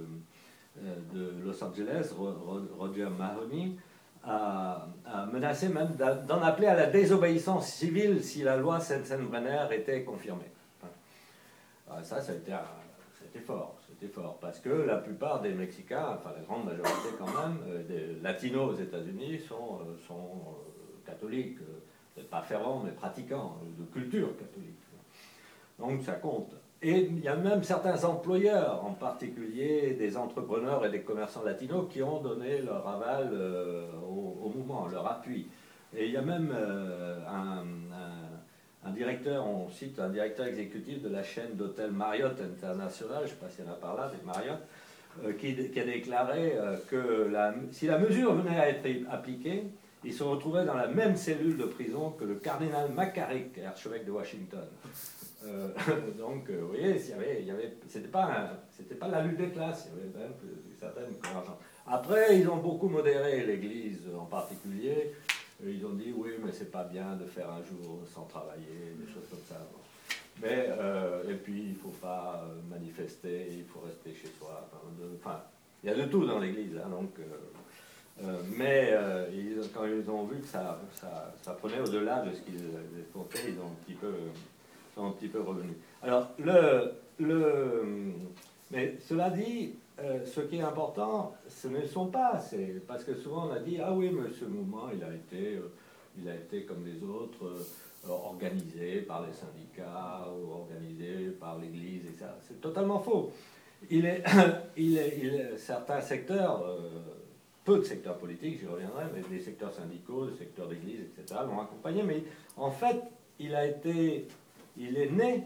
de Los Angeles, Roger Mahony, a, a menacé même d'en appeler à la désobéissance civile si la loi Sensenbrenner était confirmée. Enfin, ça, ça a été, c'était fort, c'était fort, parce que la plupart des Mexicains, enfin la grande majorité quand même, des latinos aux États-Unis sont, sont catholiques, peut-être pas fervents, mais pratiquants, de culture catholique. Donc ça compte. Et il y a même certains employeurs, en particulier des entrepreneurs et des commerçants latinos, qui ont donné leur aval euh, au, au mouvement, leur appui. Et il y a même euh, un, un, un directeur, on cite un directeur exécutif de la chaîne d'hôtels Marriott International, je ne sais pas s'il y en a par là, c'est Marriott, euh, qui, qui a déclaré euh, que la, si la mesure venait à être appliquée, il se retrouvait dans la même cellule de prison que le cardinal McCarrick, archevêque de Washington. Euh, donc, euh, vous voyez, il y avait, il y avait, c'était pas, c'était pas la lutte des classes, il y avait même certaines convergences. Après, ils ont beaucoup modéré l'Église en particulier. Ils ont dit oui, mais c'est pas bien de faire un jour sans travailler, des choses comme ça. Mais euh, et puis il faut pas manifester, il faut rester chez soi. Enfin, de, enfin il y a de tout dans l'Église, hein, donc. Euh, euh, mais euh, ils, quand ils ont vu que ça, ça, ça prenait au-delà de ce qu'ils comptaient, ils ont un petit peu sont un petit peu revenus. Alors, le, le, mais cela dit, euh, ce qui est important, ce ne sont pas, c'est parce que souvent on a dit, ah oui, mais ce mouvement, il a été, euh, il a été comme les autres, euh, organisé par les syndicats, ou organisé par l'Église, et ça. C'est totalement faux. Il est, il est, il est certains secteurs, euh, peu de secteurs politiques, j'y reviendrai, mais des secteurs syndicaux, des secteurs d'Église, et cetera, l'ont accompagné, mais en fait, il a été... Il est né,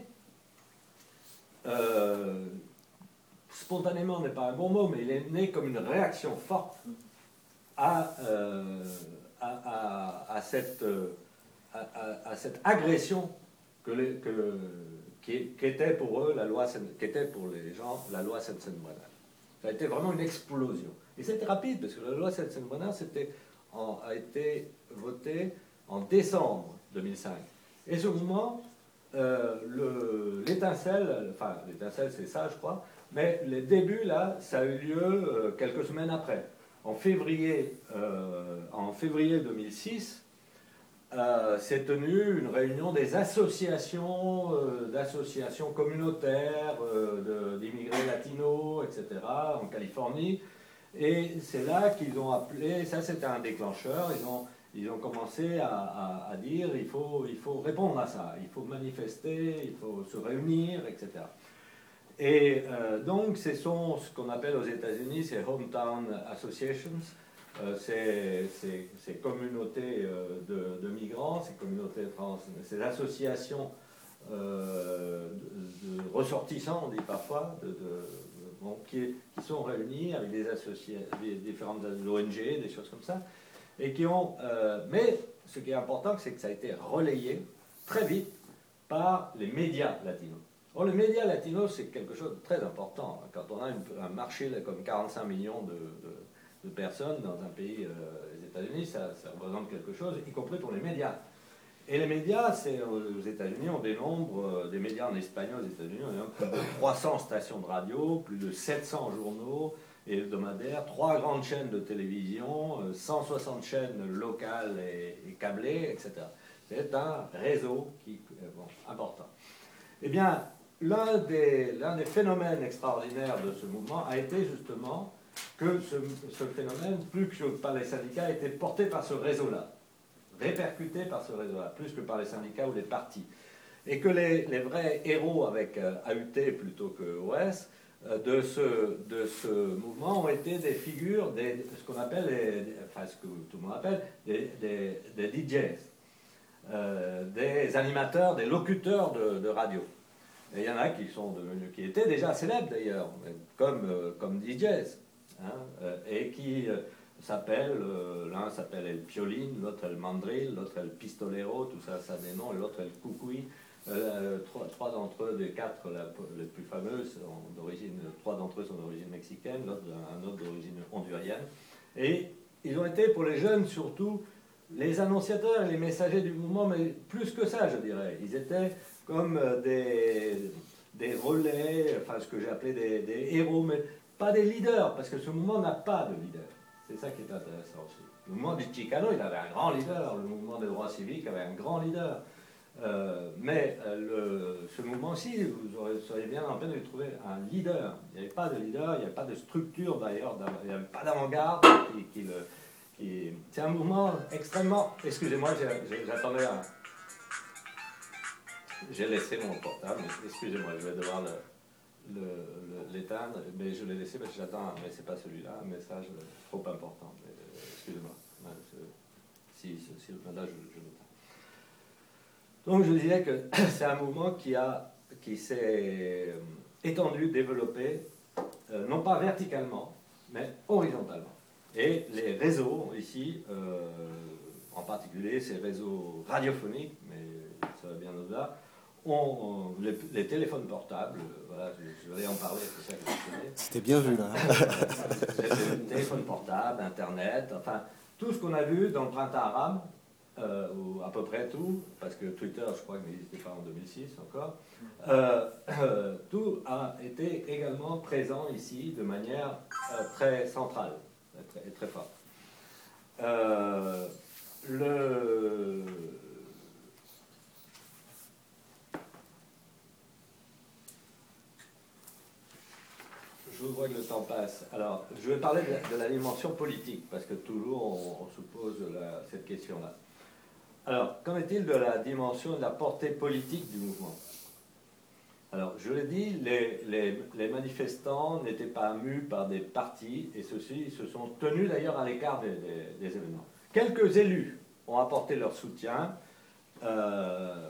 euh, spontanément n'est pas un bon mot, mais il est né comme une réaction forte à, euh, à, à, à, cette, à, à, à cette agression que les, que, qui, qui était pour eux la loi, qui était pour les gens la loi Sensenbrenner. Ça a été vraiment une explosion. Et c'était rapide, parce que la loi Sensenbrenner a été votée en décembre deux mille cinq. Et ce mouvement... Euh, l'étincelle, enfin l'étincelle c'est ça je crois, mais les débuts là, ça a eu lieu euh, quelques semaines après. En février, euh, en février deux mille six, euh, s'est tenue une réunion des associations, euh, d'associations communautaires, euh, d'immigrés latinos, et cetera, en Californie. Et c'est là qu'ils ont appelé, ça c'était un déclencheur, ils ont Ils ont commencé à, à, à dire il faut, il faut répondre à ça, il faut manifester, il faut se réunir, et cetera. Et euh, donc, ce sont ce qu'on appelle aux États-Unis ces Hometown Associations, euh, ces, ces, ces communautés euh, de, de migrants, ces communautés trans, ces associations euh, de, de ressortissants, on dit parfois, de, de, bon, qui, qui sont réunis avec des, des différentes O N G, des choses comme ça. Et qui ont, euh, mais ce qui est important, c'est que ça a été relayé très vite par les médias latinos. Or, les médias latinos, c'est quelque chose de très important. Quand on a une, un marché de comme quarante-cinq millions de, de, de personnes dans un pays, euh, les États-Unis, ça, ça représente quelque chose, y compris pour les médias. Et les médias, c'est, aux États-Unis, on dénombre, euh, des médias en espagnol aux États-Unis, on dénombre plus de trois cents stations de radio, plus de sept cents journaux et hebdomadaires, trois grandes chaînes de télévision, cent soixante chaînes locales et, et câblées, et cetera. C'est un réseau qui est bon, important. Eh bien, l'un des, l'un des phénomènes extraordinaires de ce mouvement a été justement que ce, ce phénomène, plus que par les syndicats, était porté par ce réseau-là, répercuté par ce réseau-là, plus que par les syndicats ou les partis. Et que les, les vrais héros avec euh, A U T plutôt que O S, De ce, de ce mouvement ont été des figures, des, ce qu'on appelle, les, enfin ce que tout le monde appelle, des, des, des D Js, euh, des animateurs, des locuteurs de, de radio. Et il y en a qui sont devenus, qui étaient déjà célèbres d'ailleurs, comme, euh, comme D Js, hein, et qui s'appellent, euh, l'un s'appelle El Piolín, l'autre El Mandril, l'autre El Pistolero, tout ça, ça a des noms, et l'autre El Cucuy. Euh, trois trois d'entre eux, des quatre la, les plus fameux, sont d'origine, trois d'entre eux sont d'origine mexicaine, l'autre, un autre d'origine hondurienne. Et ils ont été, pour les jeunes surtout, les annonciateurs et les messagers du mouvement, mais plus que ça, je dirais. Ils étaient comme des, des relais, enfin ce que j'ai appelé des, des héros, mais pas des leaders, parce que ce mouvement n'a pas de leader. C'est ça qui est intéressant aussi. Le mouvement du Chicano, il avait un grand leader, le mouvement des droits civiques avait un grand leader. Euh, mais euh, le, ce mouvement-ci, vous aurez, seriez bien en peine de trouver un leader. Il n'y avait pas de leader, il n'y avait pas de structure d'ailleurs, il n'y avait pas d'avant-garde qui, qui le... Qui... C'est un mouvement extrêmement... Excusez-moi, j'attendais un... J'ai laissé mon portable, mais excusez-moi, je vais devoir l'éteindre, mais je l'ai laissé parce que j'attends, mais c'est pas celui-là, un message trop important. Excusez-moi, si, si, si là, je, je l'éteins. Donc je disais que c'est un mouvement qui, a, qui s'est étendu, développé, euh, non pas verticalement, mais horizontalement. Et les réseaux ici, euh, en particulier ces réseaux radiophoniques, mais ça va bien au-delà, ont les, les téléphones portables, voilà, je, je vais en parler, c'est ça que je connais. C'était bien vu là. Les, les téléphones portables, Internet, enfin tout ce qu'on a vu dans le printemps arabe, Euh, ou à peu près tout, parce que Twitter, je crois qu'il n'existait pas en deux mille six encore, euh, euh, tout a été également présent ici de manière euh, très centrale et très, très forte. Euh, le... Je vois que le temps passe. Alors, je vais parler de la, de la dimension politique, parce que toujours on, on se pose la, cette question-là. Alors, qu'en est-il de la dimension de la portée politique du mouvement? Alors, je l'ai dit, les, les, les manifestants n'étaient pas mus par des partis, et ceux-ci se sont tenus d'ailleurs à l'écart des, des, des événements. Quelques élus ont apporté leur soutien, euh,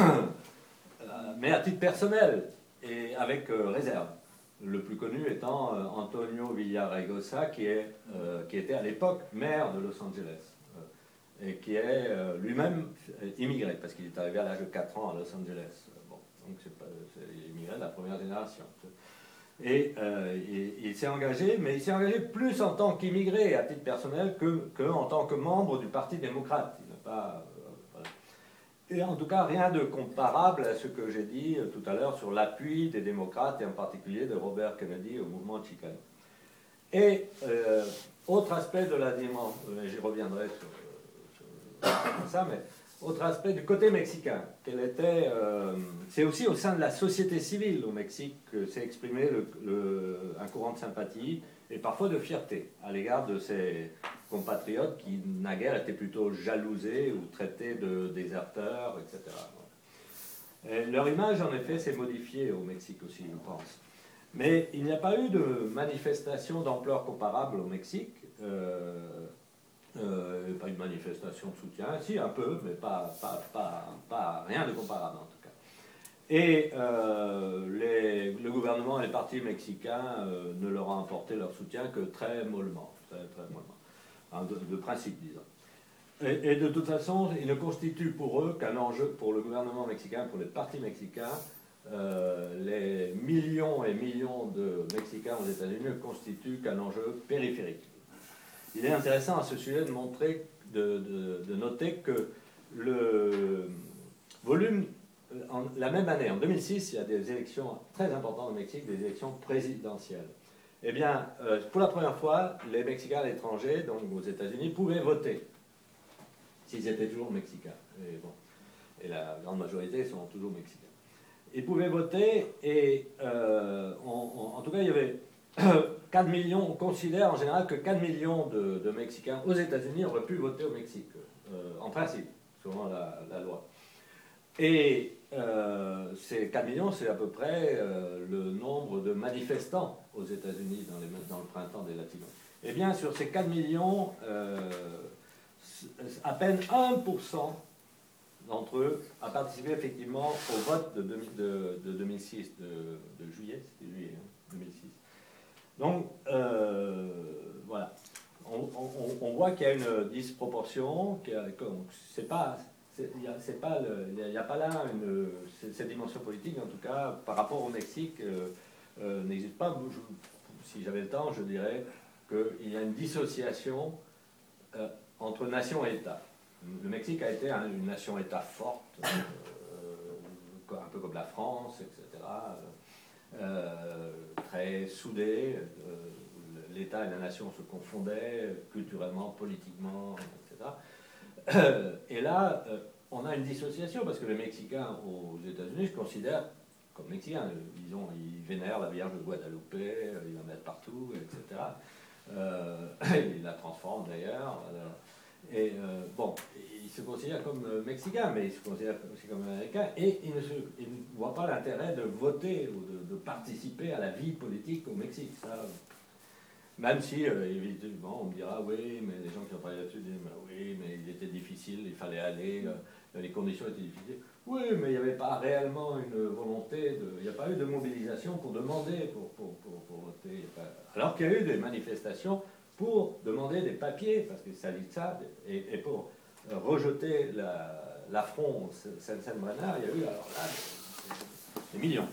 mais à titre personnel et avec euh, réserve. Le plus connu étant euh, Antonio Villaraigosa, qui, est, euh, qui était à l'époque maire de Los Angeles. Et qui est euh, lui-même immigré, parce qu'il est arrivé à l'âge de quatre ans à Los Angeles. Bon, donc c'est immigré de la première génération. Et euh, il, il s'est engagé, mais il s'est engagé plus en tant qu'immigré à titre personnel que, que en tant que membre du Parti démocrate. Il n'a pas, euh, voilà. Et en tout cas, rien de comparable à ce que j'ai dit euh, tout à l'heure sur l'appui des démocrates, et en particulier de Robert Kennedy au mouvement Chicano. Et euh, autre aspect de la dimension, euh, j'y reviendrai sur ça, mais autre aspect du côté mexicain, qu'elle était, euh, c'est aussi au sein de la société civile au Mexique que s'est exprimé le, le, un courant de sympathie et parfois de fierté à l'égard de ces compatriotes qui naguère étaient plutôt jalousés ou traités de déserteurs, et cetera. Et leur image, en effet, s'est modifiée au Mexique aussi, je pense. Mais il n'y a pas eu de manifestation d'ampleur comparable au Mexique. Euh, Euh, pas une manifestation de soutien, si un peu, mais pas, pas, pas, pas rien de comparable en tout cas. Et euh, les, le gouvernement et les partis mexicains euh, ne leur ont apporté leur soutien que très mollement, très, très mollement, hein, de, de principe disons. Et, et de toute façon, il ne constitue pour eux qu'un enjeu, pour le gouvernement mexicain, pour les partis mexicains, euh, les millions et millions de Mexicains aux États-Unis ne constituent qu'un enjeu périphérique. Il est intéressant à ce sujet de montrer, de, de, de noter que le volume, en, la même année, en deux mille six, il y a des élections très importantes au Mexique, des élections présidentielles. Eh bien, euh, pour la première fois, les Mexicains à l'étranger, donc aux États-Unis, pouvaient voter, s'ils étaient toujours Mexicains. Et, bon, et la grande majorité sont toujours Mexicains. Ils pouvaient voter, et euh, on, on, en tout cas, il y avait quatre millions, on considère en général que quatre millions de, de Mexicains aux États-Unis auraient pu voter au Mexique, euh, en principe, selon la, la loi. Et euh, ces quatre millions, c'est à peu près euh, le nombre de manifestants aux États-Unis dans, dans le printemps des Latinos. Eh bien, sur ces quatre millions, euh, à peine un pour cent d'entre eux a participé effectivement au vote de, de, de, de deux mille six, de, de juillet, c'était juillet, hein, deux mille six. Donc, euh, voilà. On, on, qu'il y a une disproportion, c'est pas, c'est pas il n'y a, a pas là une, cette dimension politique, en tout cas, par rapport au Mexique, euh, euh, n'existe pas. Je, si j'avais le temps, je dirais qu'il y a une dissociation euh, entre nation et État. Le Mexique a été une nation-État forte, euh, un peu comme la France, et cetera, euh, très soudée. Euh, L'État et la nation se confondaient culturellement, politiquement, et cetera. Et là, on a une dissociation parce que les Mexicains aux États-Unis se considèrent comme Mexicains. Ils, ont, ils vénèrent la Vierge de Guadalupe, ils la mettent partout, et cetera. Euh, ils la transforment d'ailleurs. Et euh, bon, ils se considèrent comme Mexicains, mais ils se considèrent aussi comme Américains, et ils ne, se, ils ne voient pas l'intérêt de voter ou de, de participer à la vie politique au Mexique. Ça, même si, euh, évidemment, on me dira, oui, mais les gens qui ont travaillé là-dessus disent, bah, oui, mais il était difficile, il fallait aller, euh, les conditions étaient difficiles. Oui, mais il n'y avait pas réellement une volonté, de, il n'y a pas eu de mobilisation pour demander, pour, pour, pour, pour voter. Alors qu'il y a eu des manifestations pour demander des papiers, parce que ça dit ça, et, et pour euh, rejeter l'affront Sensenbrenner, il y a eu, alors là, des, des millions.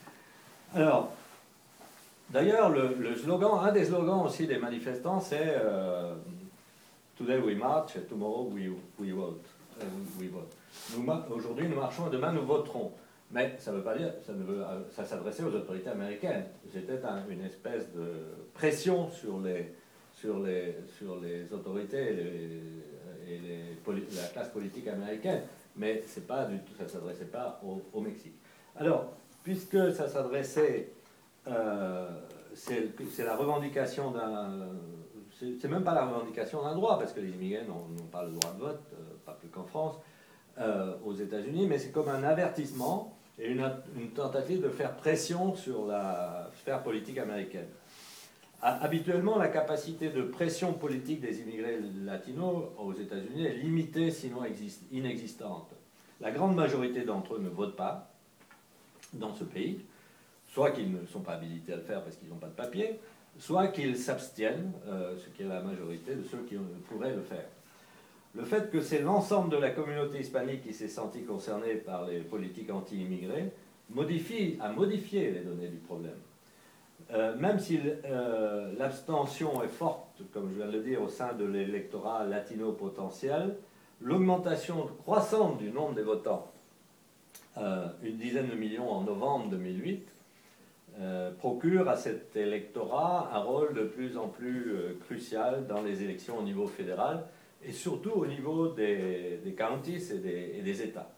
Alors, d'ailleurs, le, le slogan, un des slogans aussi des manifestants, c'est euh, Today we march, tomorrow we, we vote. Euh, we vote. Aujourd'hui, nous marchons et demain, nous voterons. Mais ça ne veut pas dire, ça, ne veut, ça s'adressait aux autorités américaines. C'était un, une espèce de pression sur les, sur les, sur les autorités et, les, et les, la classe politique américaine. Mais c'est pas du tout, ça ne s'adressait pas au, au Mexique. Alors, puisque ça s'adressait... Euh, c'est la revendication d'un... C'est même pas la revendication d'un droit, parce que les immigrés n'ont pas le droit de vote, euh, pas plus qu'en France, euh, aux États-Unis, mais c'est comme un avertissement et une, une tentative de faire pression sur la sphère politique américaine. Habituellement, la capacité de pression politique des immigrés latinos aux États-Unis est limitée, sinon inexistante. La grande majorité d'entre eux ne votent pas dans ce pays, soit qu'ils ne sont pas habilités à le faire parce qu'ils n'ont pas de papier, soit qu'ils s'abstiennent, euh, ce qui est la majorité de ceux qui pourraient le faire. Le fait que c'est l'ensemble de la communauté hispanique qui s'est sentie concernée par les politiques anti-immigrés modifie, a modifié les données du problème. Euh, même si euh, l'abstention est forte, comme je viens de le dire, au sein de l'électorat latino potentiel, l'augmentation croissante du nombre des votants, euh, une dizaine de millions en novembre deux mille huit, Euh, procure à cet électorat un rôle de plus en plus euh, crucial dans les élections au niveau fédéral et surtout au niveau des, des counties et des, et des États.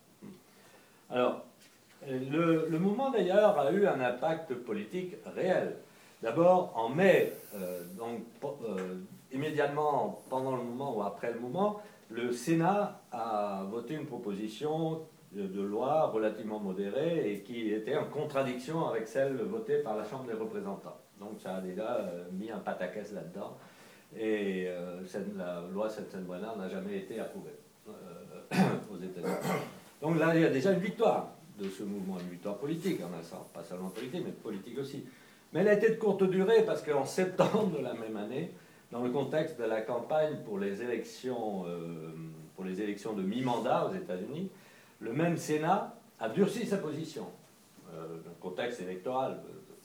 Alors, le, le mouvement d'ailleurs a eu un impact politique réel. D'abord, en mai, euh, donc euh, immédiatement pendant le mouvement ou après le mouvement, le Sénat a voté une proposition de loi relativement modérée et qui était en contradiction avec celle votée par la Chambre des représentants. Donc ça a déjà euh, mis un pataquès là-dedans et euh, la loi Sensenbrenner n'a jamais été approuvée euh, aux États-Unis. Donc là, il y a déjà une victoire de ce mouvement, une victoire politique en un sens, pas seulement politique, mais politique aussi. Mais elle a été de courte durée parce qu'en septembre de la même année, dans le contexte de la campagne pour les élections, euh, pour les élections de mi-mandat aux États-Unis, le même Sénat a durci sa position, euh, dans le contexte électoral,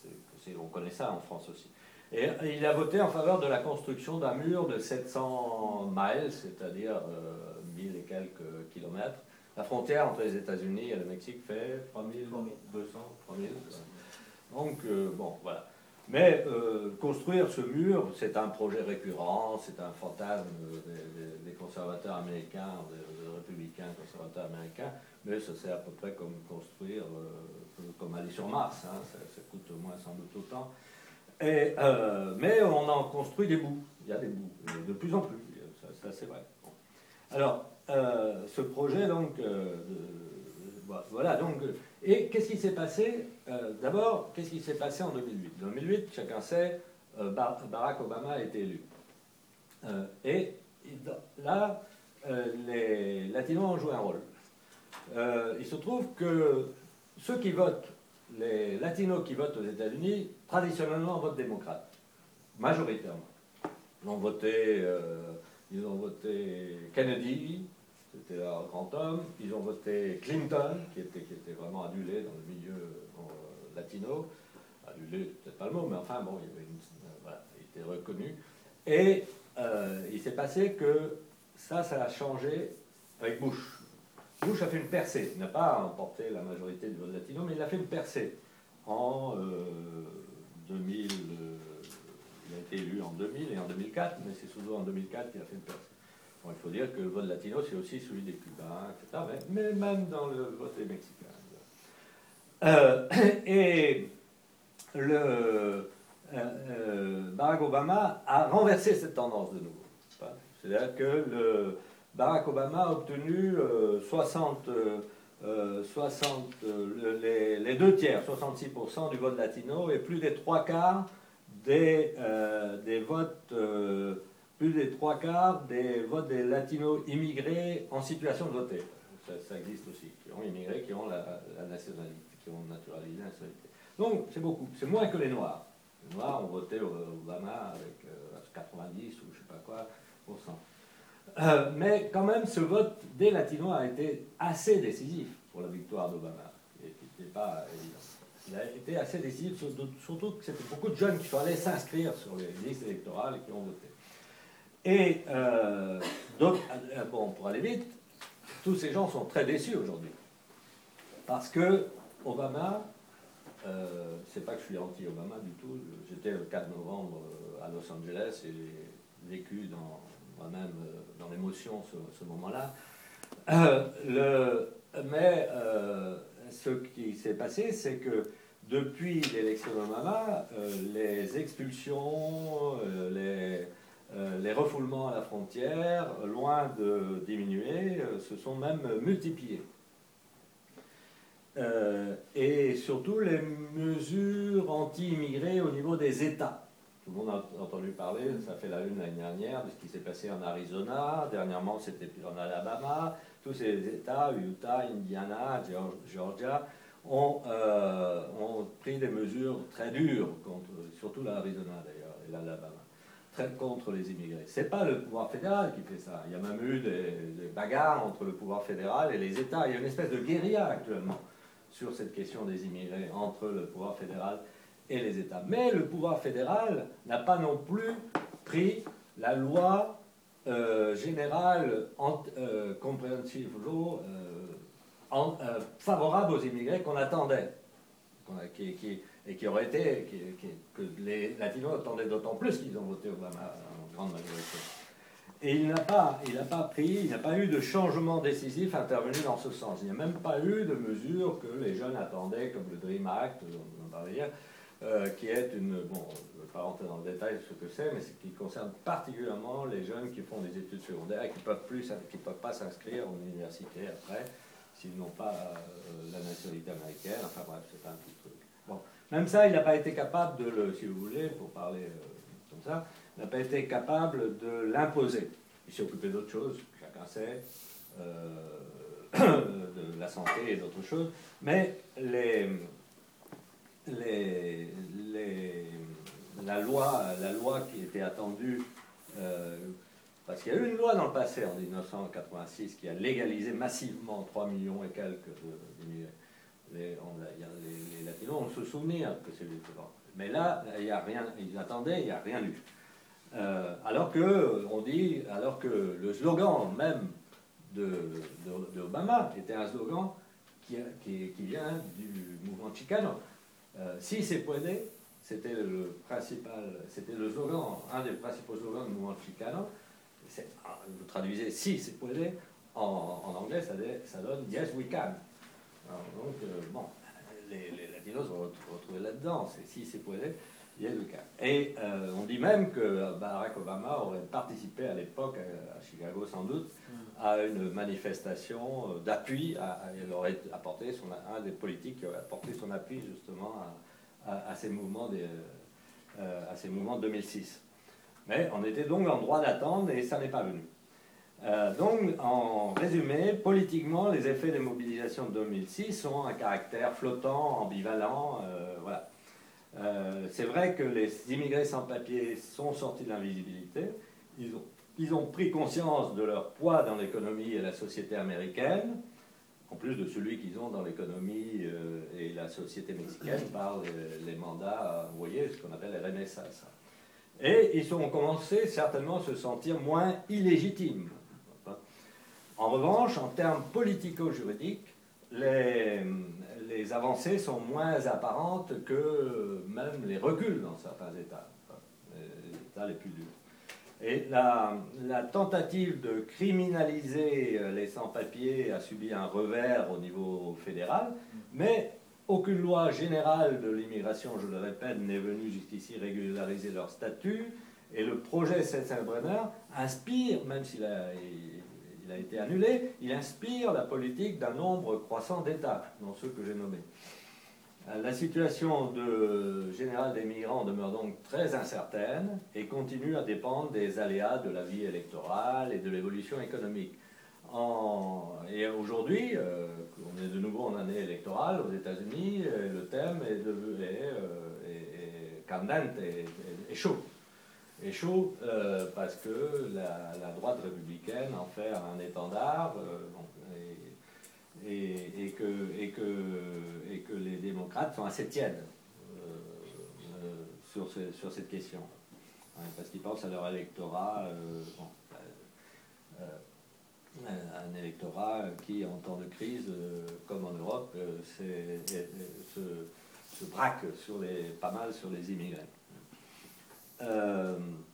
on connaît ça en France aussi. Et il a voté en faveur de la construction d'un mur de sept cents miles, c'est-à-dire euh, mille et quelques kilomètres. La frontière entre les États-Unis et le Mexique fait trois mille deux cents, trois mille. Donc, euh, bon, voilà. Mais euh, construire ce mur, c'est un projet récurrent, c'est un fantasme des, des, des conservateurs américains, des, des républicains conservateurs américains, mais ça c'est à peu près comme construire, euh, comme aller sur Mars, hein, ça, ça coûte au moins sans doute autant. Et, euh, mais on en construit des bouts, il y a des bouts, de plus en plus, ça, ça c'est vrai. Bon. Alors, euh, ce projet, donc, euh, de, voilà, donc, et qu'est-ce qui s'est passé euh, D'abord, qu'est-ce qui s'est passé en deux mille huit En deux mille huit, chacun sait, euh, Barack Obama a été élu. Euh, et là, euh, les Latinos ont joué un rôle. Euh, il se trouve que ceux qui votent, les Latinos qui votent aux États-Unis, traditionnellement votent démocrate, majoritairement. Ils ont voté euh, ils ont voté Kennedy, c'était un grand homme, ils ont voté Clinton, qui était, qui était vraiment adulé dans le milieu euh, latino, adulé, peut-être pas le mot, mais enfin bon, il, y avait une, euh, voilà, il était reconnu. Et euh, il s'est passé que ça, ça a changé avec Bush. Bush a fait une percée, il n'a pas emporté la majorité du vote latino, mais il a fait une percée en euh, deux mille, euh, il a été élu en deux mille et en deux mille quatre, mais c'est souvent en deux mille quatre qu'il a fait une percée. Bon, il faut dire que le vote latino, c'est aussi celui des Cubains, et cetera, mais, mais même dans le vote des Mexicains. Euh, et le, euh, euh, Barack Obama a renversé cette tendance de nouveau. C'est-à-dire que le, Barack Obama a obtenu euh, soixante, euh, soixante euh, les, les deux tiers, soixante-six pour cent du vote latino et plus des trois quarts des, euh, des votes, euh, plus des trois quarts des votes des latinos immigrés en situation de voter. Ça, ça existe aussi, qui ont immigré, qui ont la, la nationalité, qui ont naturalisé la nationalité. Donc c'est beaucoup, c'est moins que les Noirs. Les Noirs ont voté Obama avec euh, quatre-vingt-dix ou je sais pas quoi pour cent. Euh, mais quand même, ce vote des latinos a été assez décisif pour la victoire d'Obama, qui n'était pas évident. Il a été assez décisif, surtout que c'était beaucoup de jeunes qui sont allés s'inscrire sur les listes électorales et qui ont voté. Et euh, donc, bon, pour aller vite, tous ces gens sont très déçus aujourd'hui. Parce que Obama, euh, c'est pas que je suis anti-Obama du tout, j'étais le quatre novembre à Los Angeles et j'ai vécu dans, moi-même dans l'émotion ce, ce moment-là. Euh, le, mais euh, ce qui s'est passé, c'est que depuis l'élection d'Obama, euh, les expulsions, euh, les, euh, les refoulements à la frontière, loin de diminuer, euh, se sont même multipliés. Euh, et surtout les mesures anti-immigrés au niveau des États. Tout le monde a entendu parler, ça fait la une l'année dernière, de ce qui s'est passé en Arizona, dernièrement c'était en Alabama, tous ces États, Utah, Indiana, Georgia, ont, euh, ont pris des mesures très dures, contre, surtout l'Arizona d'ailleurs, et l'Alabama, très contre les immigrés. Ce n'est pas le pouvoir fédéral qui fait ça, il y a même eu des, des bagarres entre le pouvoir fédéral et les États, il y a une espèce de guérilla actuellement sur cette question des immigrés entre le pouvoir fédéral et les États. Mais le pouvoir fédéral n'a pas non plus pris la loi euh, générale euh, comprehensive law euh, en, euh, favorable aux immigrés qu'on attendait, qu'on a, qui, qui, et qui aurait été, qui, qui, que les latinos attendaient d'autant plus qu'ils ont voté Obama en grande majorité. Et il n'a pas, il n'a pas pris, il n'a pas eu de changement décisif intervenu dans ce sens. Il n'y a même pas eu de mesures que les jeunes attendaient, comme le Dream Act, on en parlait hier, euh, qui est une, bon, je ne vais pas rentrer dans le détail de ce que c'est, mais c'est qui concerne particulièrement les jeunes qui font des études secondaires et qui peuvent plus, qui peuvent pas s'inscrire en université après, s'ils n'ont pas euh, la nationalité américaine. Enfin bref, c'est un petit truc. Bon, même ça, il n'a pas été capable de le, si vous voulez, pour parler euh, comme ça, n'a pas été capable de l'imposer. Il s'est occupé d'autres choses, chacun sait, euh, de la santé et d'autres choses, mais les, les, les, la, loi, la loi qui était attendue, euh, parce qu'il y a eu une loi dans le passé, en mille neuf cent quatre-vingt-six, qui a légalisé massivement trois millions et quelques d'immigrés. Les, les, les latinos ont se souvenir que c'est différent. Mais là, il n'y a rien, ils attendaient, il n'y a rien eu. Euh, alors que on dit, alors que le slogan même de, de, de Obama était un slogan qui, qui, qui vient du mouvement Chicano. Euh, si c'est puede, c'était le principal, c'était le slogan, un des principaux slogans du mouvement Chicano. Vous traduisez si c'est puede en, en anglais, ça, ça donne yes we can. Alors, donc euh, bon, les, les latinos vont retrouver là-dedans, c'est si c'est puede. Et euh, on dit même que Barack Obama aurait participé à l'époque, à Chicago sans doute, à une manifestation d'appui, il aurait apporté son, un des politiques qui aurait apporté son appui justement à, à, à ces mouvements de, euh, à ces mouvements de deux mille six. Mais on était donc en droit d'attendre et ça n'est pas venu. Euh, donc, en résumé, politiquement, les effets des mobilisations de deux mille six ont un caractère flottant, ambivalent, euh, voilà. Euh, c'est vrai que les immigrés sans papier sont sortis de l'invisibilité, ils ont ils ont pris conscience de leur poids dans l'économie et la société américaine, en plus de celui qu'ils ont dans l'économie euh, et la société mexicaine par les, les mandats, vous voyez, ce qu'on appelle les remessas. Et ils ont commencé certainement à se sentir moins illégitimes. En revanche, en termes politico-juridiques, les, les avancées sont moins apparentes que même les reculs dans certains États, les États les plus durs. Et la, la tentative de criminaliser les sans-papiers a subi un revers au niveau fédéral, mais aucune loi générale de l'immigration, je le répète, n'est venue jusqu'ici régulariser leur statut, et le projet Sensenbrenner inspire, même s'il a, il a été annulé, il inspire la politique d'un nombre croissant d'États, dont ceux que j'ai nommés. La situation de, générale des migrants demeure donc très incertaine et continue à dépendre des aléas de la vie électorale et de l'évolution économique. En, et aujourd'hui, euh, on est de nouveau en année électorale aux États-Unis, le thème est, de, est, euh, est, est candente, est, est, est chaud. Est chaud euh, parce que la, la droite républicaine en fait un étendard. Euh, donc, et, Et, et, que, et, que, et que les démocrates sont assez tièdes euh, euh, sur, ce, sur cette question. Ouais, parce qu'ils pensent à leur électorat, euh, bon, euh, euh, un électorat qui, en temps de crise, euh, comme en Europe, euh, c'est, est, se, se braque sur les, pas mal sur les immigrés. Euh,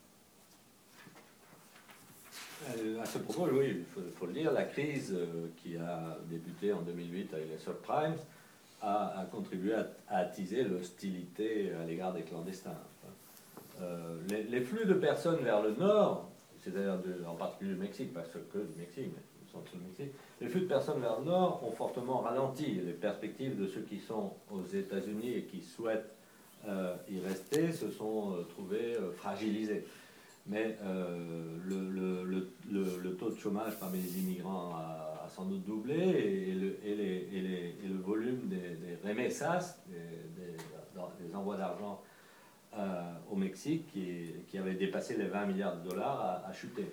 À ce propos, oui, il faut, faut le dire, la crise euh, qui a débuté en deux mille huit avec les subprimes a, a contribué à, à attiser l'hostilité à l'égard des clandestins. Euh, les, les flux de personnes vers le nord, c'est-à-dire en particulier du Mexique, pas que du Mexique, mais le centre du Mexique, les flux de personnes vers le nord ont fortement ralenti. Les perspectives de ceux qui sont aux États-Unis et qui souhaitent euh, y rester se sont euh, trouvées euh, fragilisées. Mais euh, le, le, le, le taux de chômage parmi les immigrants a, a sans doute doublé et le, et les, et les, et le volume des, des remessas, des, des, des envois d'argent euh, au Mexique, qui, qui avait dépassé les vingt milliards de dollars, a, a chuté.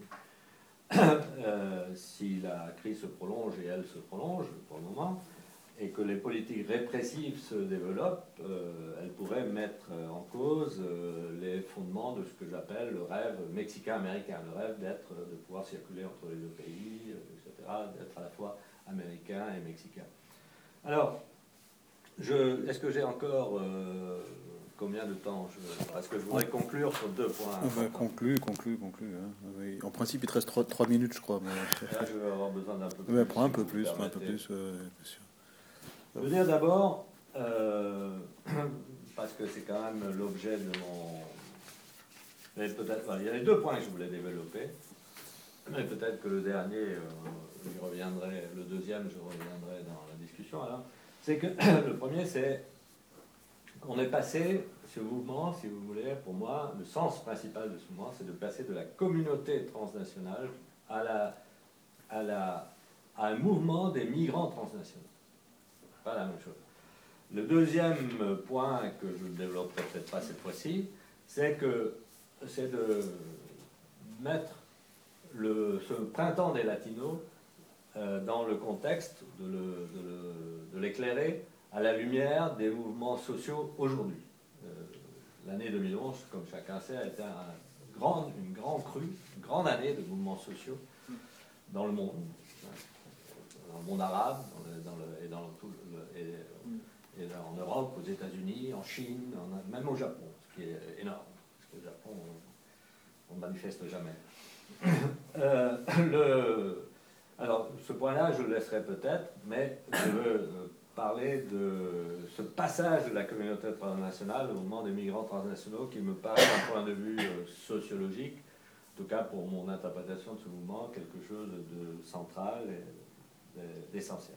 euh, si la crise se prolonge, et elle se prolonge pour le moment, et que les politiques répressives se développent, euh, elles pourraient mettre en cause euh, les fondements de ce que j'appelle le rêve mexicain-américain, le rêve d'être, de pouvoir circuler entre les deux pays, euh, et cetera, d'être à la fois américain et mexicain. Alors, je, est-ce que j'ai encore euh, combien de temps je, parce que je voudrais conclure sur deux points. Ah bah, conclu, conclu, conclu. Hein. Oui. En principe, il te reste trois minutes, je crois. Mais... Là, je vais avoir besoin d'un peu plus. Ouais, prends un peu plus, un peu plus. Euh, Je veux dire d'abord, euh, parce que c'est quand même l'objet de mon... Mais peut-être, enfin, il y a les deux points que je voulais développer, mais peut-être que le dernier, euh, j'y reviendrai, le deuxième, je reviendrai dans la discussion. Alors, c'est que le premier, c'est qu'on est passé, ce mouvement, si vous voulez, pour moi, le sens principal de ce mouvement, c'est de passer de la communauté transnationale à, la, à, la, à un mouvement des migrants transnationaux. Pas la même chose. Le deuxième point que je ne développerai peut-être pas cette fois-ci, c'est que c'est de mettre le, ce printemps des Latinos euh, dans le contexte, de, le, de, le, de l'éclairer à la lumière des mouvements sociaux aujourd'hui. Euh, l'année deux mille onze, comme chacun sait, a été un grand, une grande crue, une grande année de mouvements sociaux dans le monde. Dans le monde arabe dans le, dans le, et, dans tout le, et, et en Europe, aux États-Unis, en Chine, en, même au Japon, ce qui est énorme, parce qu'au Japon, on ne manifeste jamais. euh, le, alors, ce point-là, je le laisserai peut-être, mais je veux parler de ce passage de la communauté transnationale au mouvement des migrants transnationaux qui me paraît, d'un point de vue sociologique, en tout cas pour mon interprétation de ce mouvement, quelque chose de central et d'essentiel.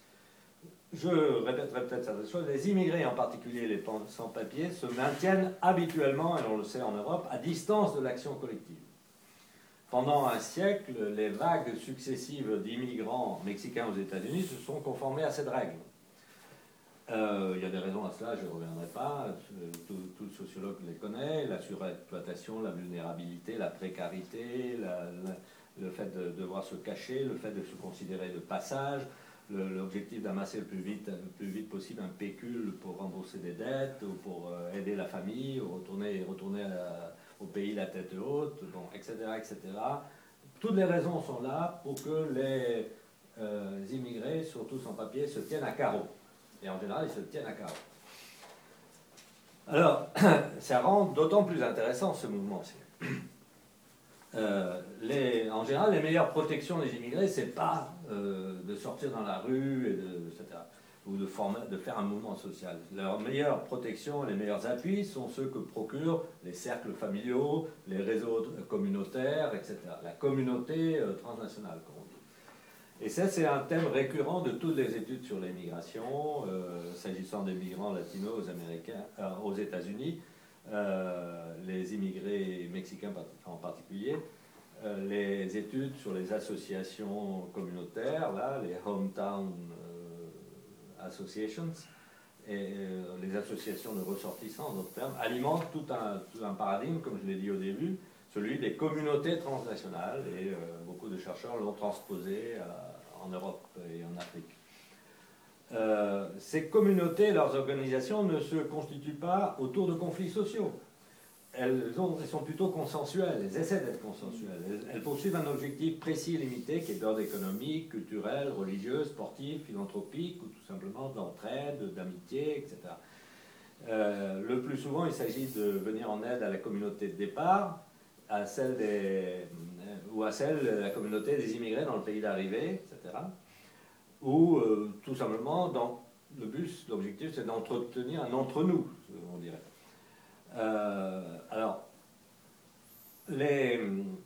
Je répéterai peut-être certaines choses. Les immigrés, en particulier les sans-papiers, se maintiennent habituellement, et on le sait en Europe, à distance de l'action collective. Pendant un siècle, les vagues successives d'immigrants mexicains aux États-Unis se sont conformées à cette règle. Euh, il y a des raisons à cela, je ne reviendrai pas. Tout, tout le sociologue les connaît, la surexploitation, la vulnérabilité, la précarité, la, la, le fait de devoir se cacher, le fait de se considérer de passage, l'objectif d'amasser le plus vite, le plus vite possible un pécule pour rembourser des dettes ou pour aider la famille, ou retourner, retourner à, au pays la tête haute, bon, et cetera, et cetera. Toutes les raisons sont là pour que les euh, immigrés, surtout sans papier, se tiennent à carreau. Et en général, ils se tiennent à carreau. Alors, ça rend d'autant plus intéressant ce mouvement-ci. Euh, les, en général, les meilleures protections des immigrés, c'est pas euh, de sortir dans la rue, et de, et cetera, ou de, former, de faire un mouvement social. Leurs meilleures protections, les meilleurs appuis sont ceux que procurent les cercles familiaux, les réseaux communautaires, et cetera. La communauté euh, transnationale, comme on dit. Et ça, c'est un thème récurrent de toutes les études sur l'immigration, euh, s'agissant des migrants latinos aux, Américains, euh, aux États-Unis. Euh, les immigrés mexicains en particulier, euh, les études sur les associations communautaires, là, les Hometown euh, Associations, et euh, les associations de ressortissants, en d'autres termes, alimentent tout un, tout un paradigme, comme je l'ai dit au début, celui des communautés transnationales, et euh, beaucoup de chercheurs l'ont transposé à, en Europe et en Afrique. Euh, ces communautés, leurs organisations ne se constituent pas autour de conflits sociaux. Elles, ont, elles sont plutôt consensuelles, elles essaient d'être consensuelles. Elles, elles poursuivent un objectif précis et limité qui est d'ordre économique, culturel, religieux, sportif, philanthropique ou tout simplement d'entraide, d'amitié, et cetera. Euh, le plus souvent, il s'agit de venir en aide à la communauté de départ, à celle des, ou à celle de la communauté des immigrés dans le pays d'arrivée, et cetera. Ou euh, tout simplement, dans le but, l'objectif, c'est d'entretenir un entre-nous, on dirait. Euh, alors, les...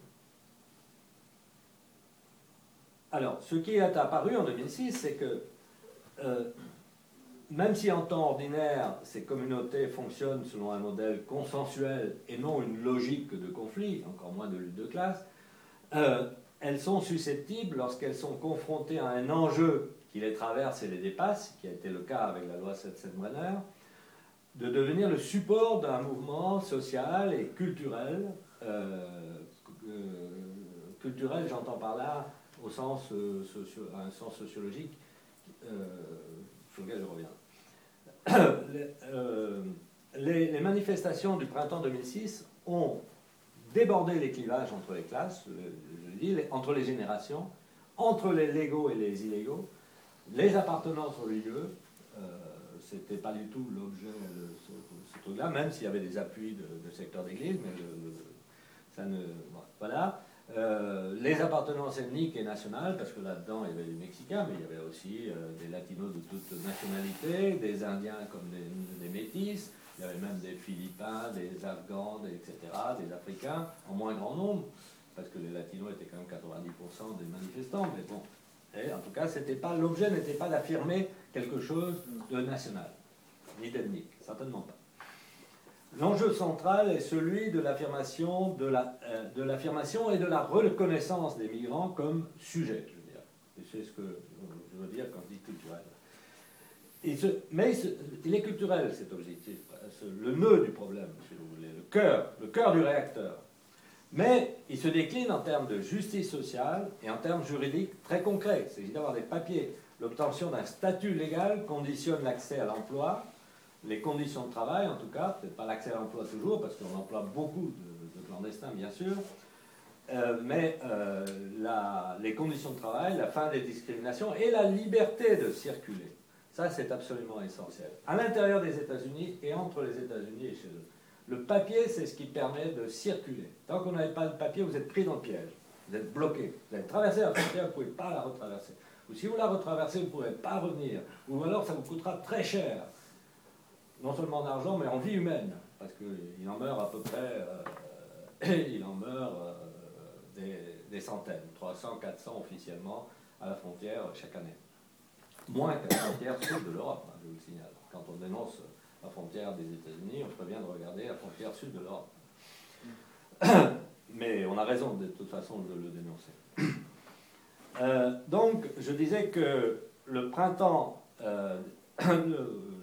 alors, ce qui est apparu en deux mille six, c'est que euh, même si en temps ordinaire, ces communautés fonctionnent selon un modèle consensuel et non une logique de conflit, encore moins de lutte de classe, euh, elles sont susceptibles, lorsqu'elles sont confrontées à un enjeu qui les traverse et les dépasse, qui a été le cas avec la loi Setsène-Brenner, de devenir le support d'un mouvement social et culturel. Euh, euh, culturel, j'entends par là, au sens, euh, socio, un sens sociologique, euh, sur lequel je reviens. les, euh, les, les manifestations du printemps deux mille six ont débordé les clivages entre les classes, je le dis, les, entre les générations, entre les légaux et les illégaux, les appartenances aux lieux. Euh, c'était pas du tout l'objet de ce, ce truc-là, même s'il y avait des appuis de, de secteur d'église, mais le, le, ça ne... Bon, voilà. Euh, les appartenances ethniques et nationales, parce que là-dedans il y avait des Mexicains, mais il y avait aussi euh, des Latinos de toutes nationalités, des Indiens comme des, des Métis, il y avait même des Philippins, des Afghans, des, et cetera, des Africains, en moins grand nombre, parce que les Latinos étaient quand même quatre-vingt-dix pour cent des manifestants, mais bon. Et en tout cas, c'était pas, l'objet n'était pas d'affirmer quelque chose de national, ni d'ethnique, certainement pas. L'enjeu central est celui de l'affirmation de la, euh, de l'affirmation et de la reconnaissance des migrants comme sujet, je veux dire. Et c'est ce que je veux dire quand je dis culturel. Il se, mais il, se, il est culturel, cet objectif, le nœud du problème, si vous voulez, le cœur, le cœur du réacteur. Mais il se décline en termes de justice sociale et en termes juridiques très concrets. Il s'agit d'avoir des papiers. L'obtention d'un statut légal conditionne l'accès à l'emploi, les conditions de travail en tout cas, peut-être pas l'accès à l'emploi toujours, parce qu'on emploie beaucoup de, de clandestins bien sûr, euh, mais euh, la, les conditions de travail, la fin des discriminations et la liberté de circuler. Ça c'est absolument essentiel. À l'intérieur des États-Unis et entre les États-Unis et chez eux. Le papier, c'est ce qui permet de circuler. Tant qu'on n'avez pas de papier, vous êtes pris dans le piège. Vous êtes bloqué. Vous avez traversé la frontière, vous ne pouvez pas la retraverser. Ou si vous la retraversez, vous ne pourrez pas revenir. Ou alors, ça vous coûtera très cher. Non seulement en argent, mais en vie humaine. Parce qu'il en meurt à peu près... Euh, il en meurt euh, des, des centaines. trois cents, quatre cents officiellement à la frontière chaque année. Moins qu'à la frontière sud de l'Europe, hein, je vous le signale. Quand on dénonce la frontière des États-Unis, on prévient de regarder la frontière sud de l'Europe. Mais on a raison de toute façon de le dénoncer. Euh, donc, je disais que le printemps, euh, le,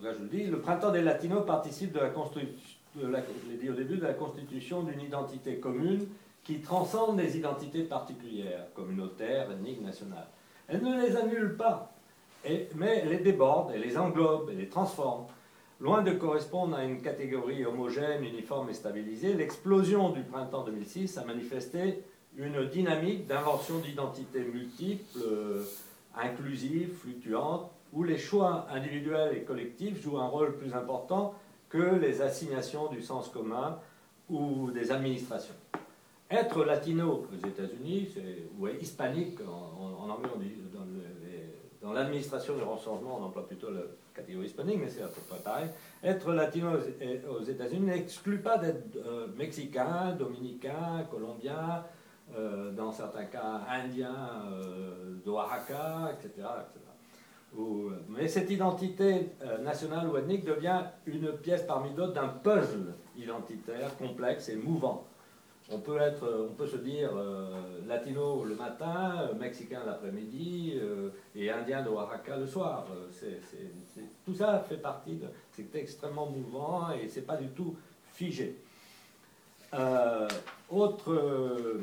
cas je le dis, le printemps des Latinos participe de la constitution, je l'ai dit au début, de la constitution d'une identité commune qui transcende les identités particulières, communautaires, ethniques, nationales. Elle ne les annule pas, et, mais les déborde, et les englobe, et les transforme. Loin de correspondre à une catégorie homogène, uniforme et stabilisée, l'explosion du printemps deux mille six a manifesté une dynamique d'invention d'identités multiples, euh, inclusives, fluctuantes, où les choix individuels et collectifs jouent un rôle plus important que les assignations du sens commun ou des administrations. Être latino aux États-Unis, ou hispanique, en, en anglais on dit, dans, le, les, dans l'administration du recensement, on emploie plutôt la catégorie hispanique, mais c'est à peu près pareil. Être latino aux, aux États-Unis n'exclut pas d'être euh, mexicain, dominicain, colombien, euh, dans certains cas indien, euh, d'Oaxaca, et cetera, et cetera. Ou, mais cette identité euh, nationale ou ethnique devient une pièce parmi d'autres d'un puzzle identitaire complexe et mouvant. On peut, être, on peut se dire euh, latino le matin, euh, mexicain l'après-midi euh, et indien de Oaxaca le soir. Euh, c'est, c'est, c'est, tout ça fait partie de... C'est extrêmement mouvant et c'est pas du tout figé. Euh, autre... Euh,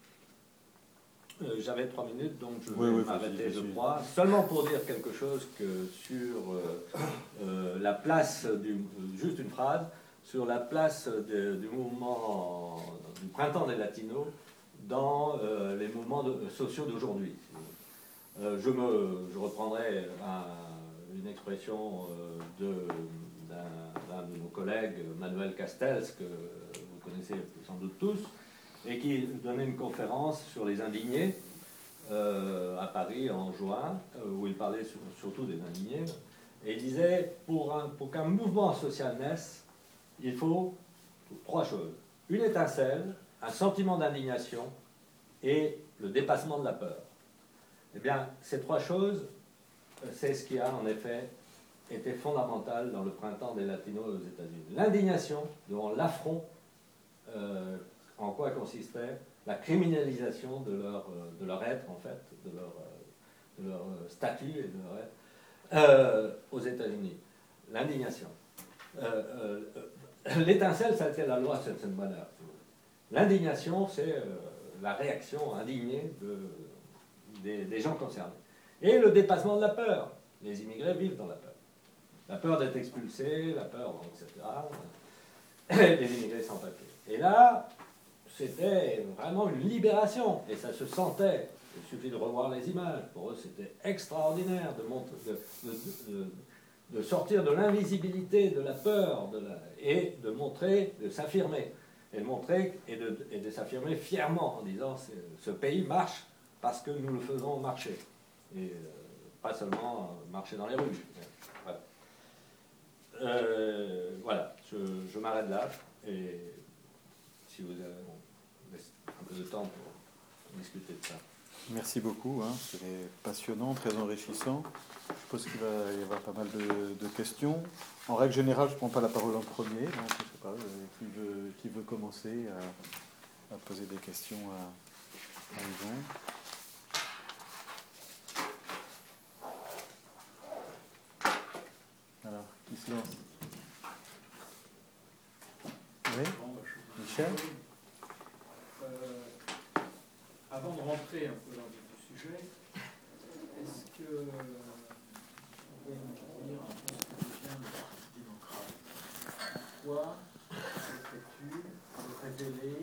euh, j'avais trois minutes, donc je vais oui, oui, m'arrêter, je crois. Seulement pour dire quelque chose que sur euh, euh, la place, du, juste une phrase, sur la place de, du mouvement du printemps des Latinos dans euh, les mouvements de, sociaux d'aujourd'hui. Euh, je, me, je reprendrai un, une expression euh, de, d'un, d'un de nos collègues, Manuel Castells, que vous connaissez sans doute tous, et qui donnait une conférence sur les indignés euh, à Paris en juin, euh, où il parlait sur, surtout des indignés, et il disait, pour, un, pour qu'un mouvement social naisse, il faut trois choses. Une étincelle, un sentiment d'indignation et le dépassement de la peur. Eh bien, ces trois choses, c'est ce qui a en effet été fondamental dans le printemps des Latinos aux États-Unis. L'indignation devant l'affront, euh, en quoi consistait la criminalisation de leur, de leur être, en fait, de leur, de leur statut et de leur être, euh, aux États-Unis. L'indignation. Euh, euh, L'étincelle, ça a été la loi Sensenbrenner. L'indignation, c'est euh, la réaction indignée de, des, des gens concernés. Et le dépassement de la peur. Les immigrés vivent dans la peur. La peur d'être expulsés, la peur, et cetera. Les immigrés sans papier. Et là, c'était vraiment une libération. Et ça se sentait. Il suffit de revoir les images. Pour eux, c'était extraordinaire de, montrer, de, de, de, de sortir de l'invisibilité, de la peur, de la, et de montrer, de s'affirmer. Et de montrer et de, et de s'affirmer fièrement en disant ce pays marche parce que nous le faisons marcher. Et euh, pas seulement marcher dans les rues. Voilà. Euh, voilà, je, je m'arrête là. Et si vous avez un peu de temps pour discuter de ça. Merci beaucoup, hein. C'était passionnant, très enrichissant. Je suppose qu'il va y avoir pas mal de, de questions. En règle générale, je ne prends pas la parole en premier, donc je ne sais pas qui veut, qui veut commencer à, à poser des questions à, à Yvon. Alors, qui se lance? Oui, Michel? euh, Avant de rentrer un peu dans le sujet, est-ce que vous pouvez nous dire un peu ce que devient le Parti démocrate? En quoi cette étude peut révéler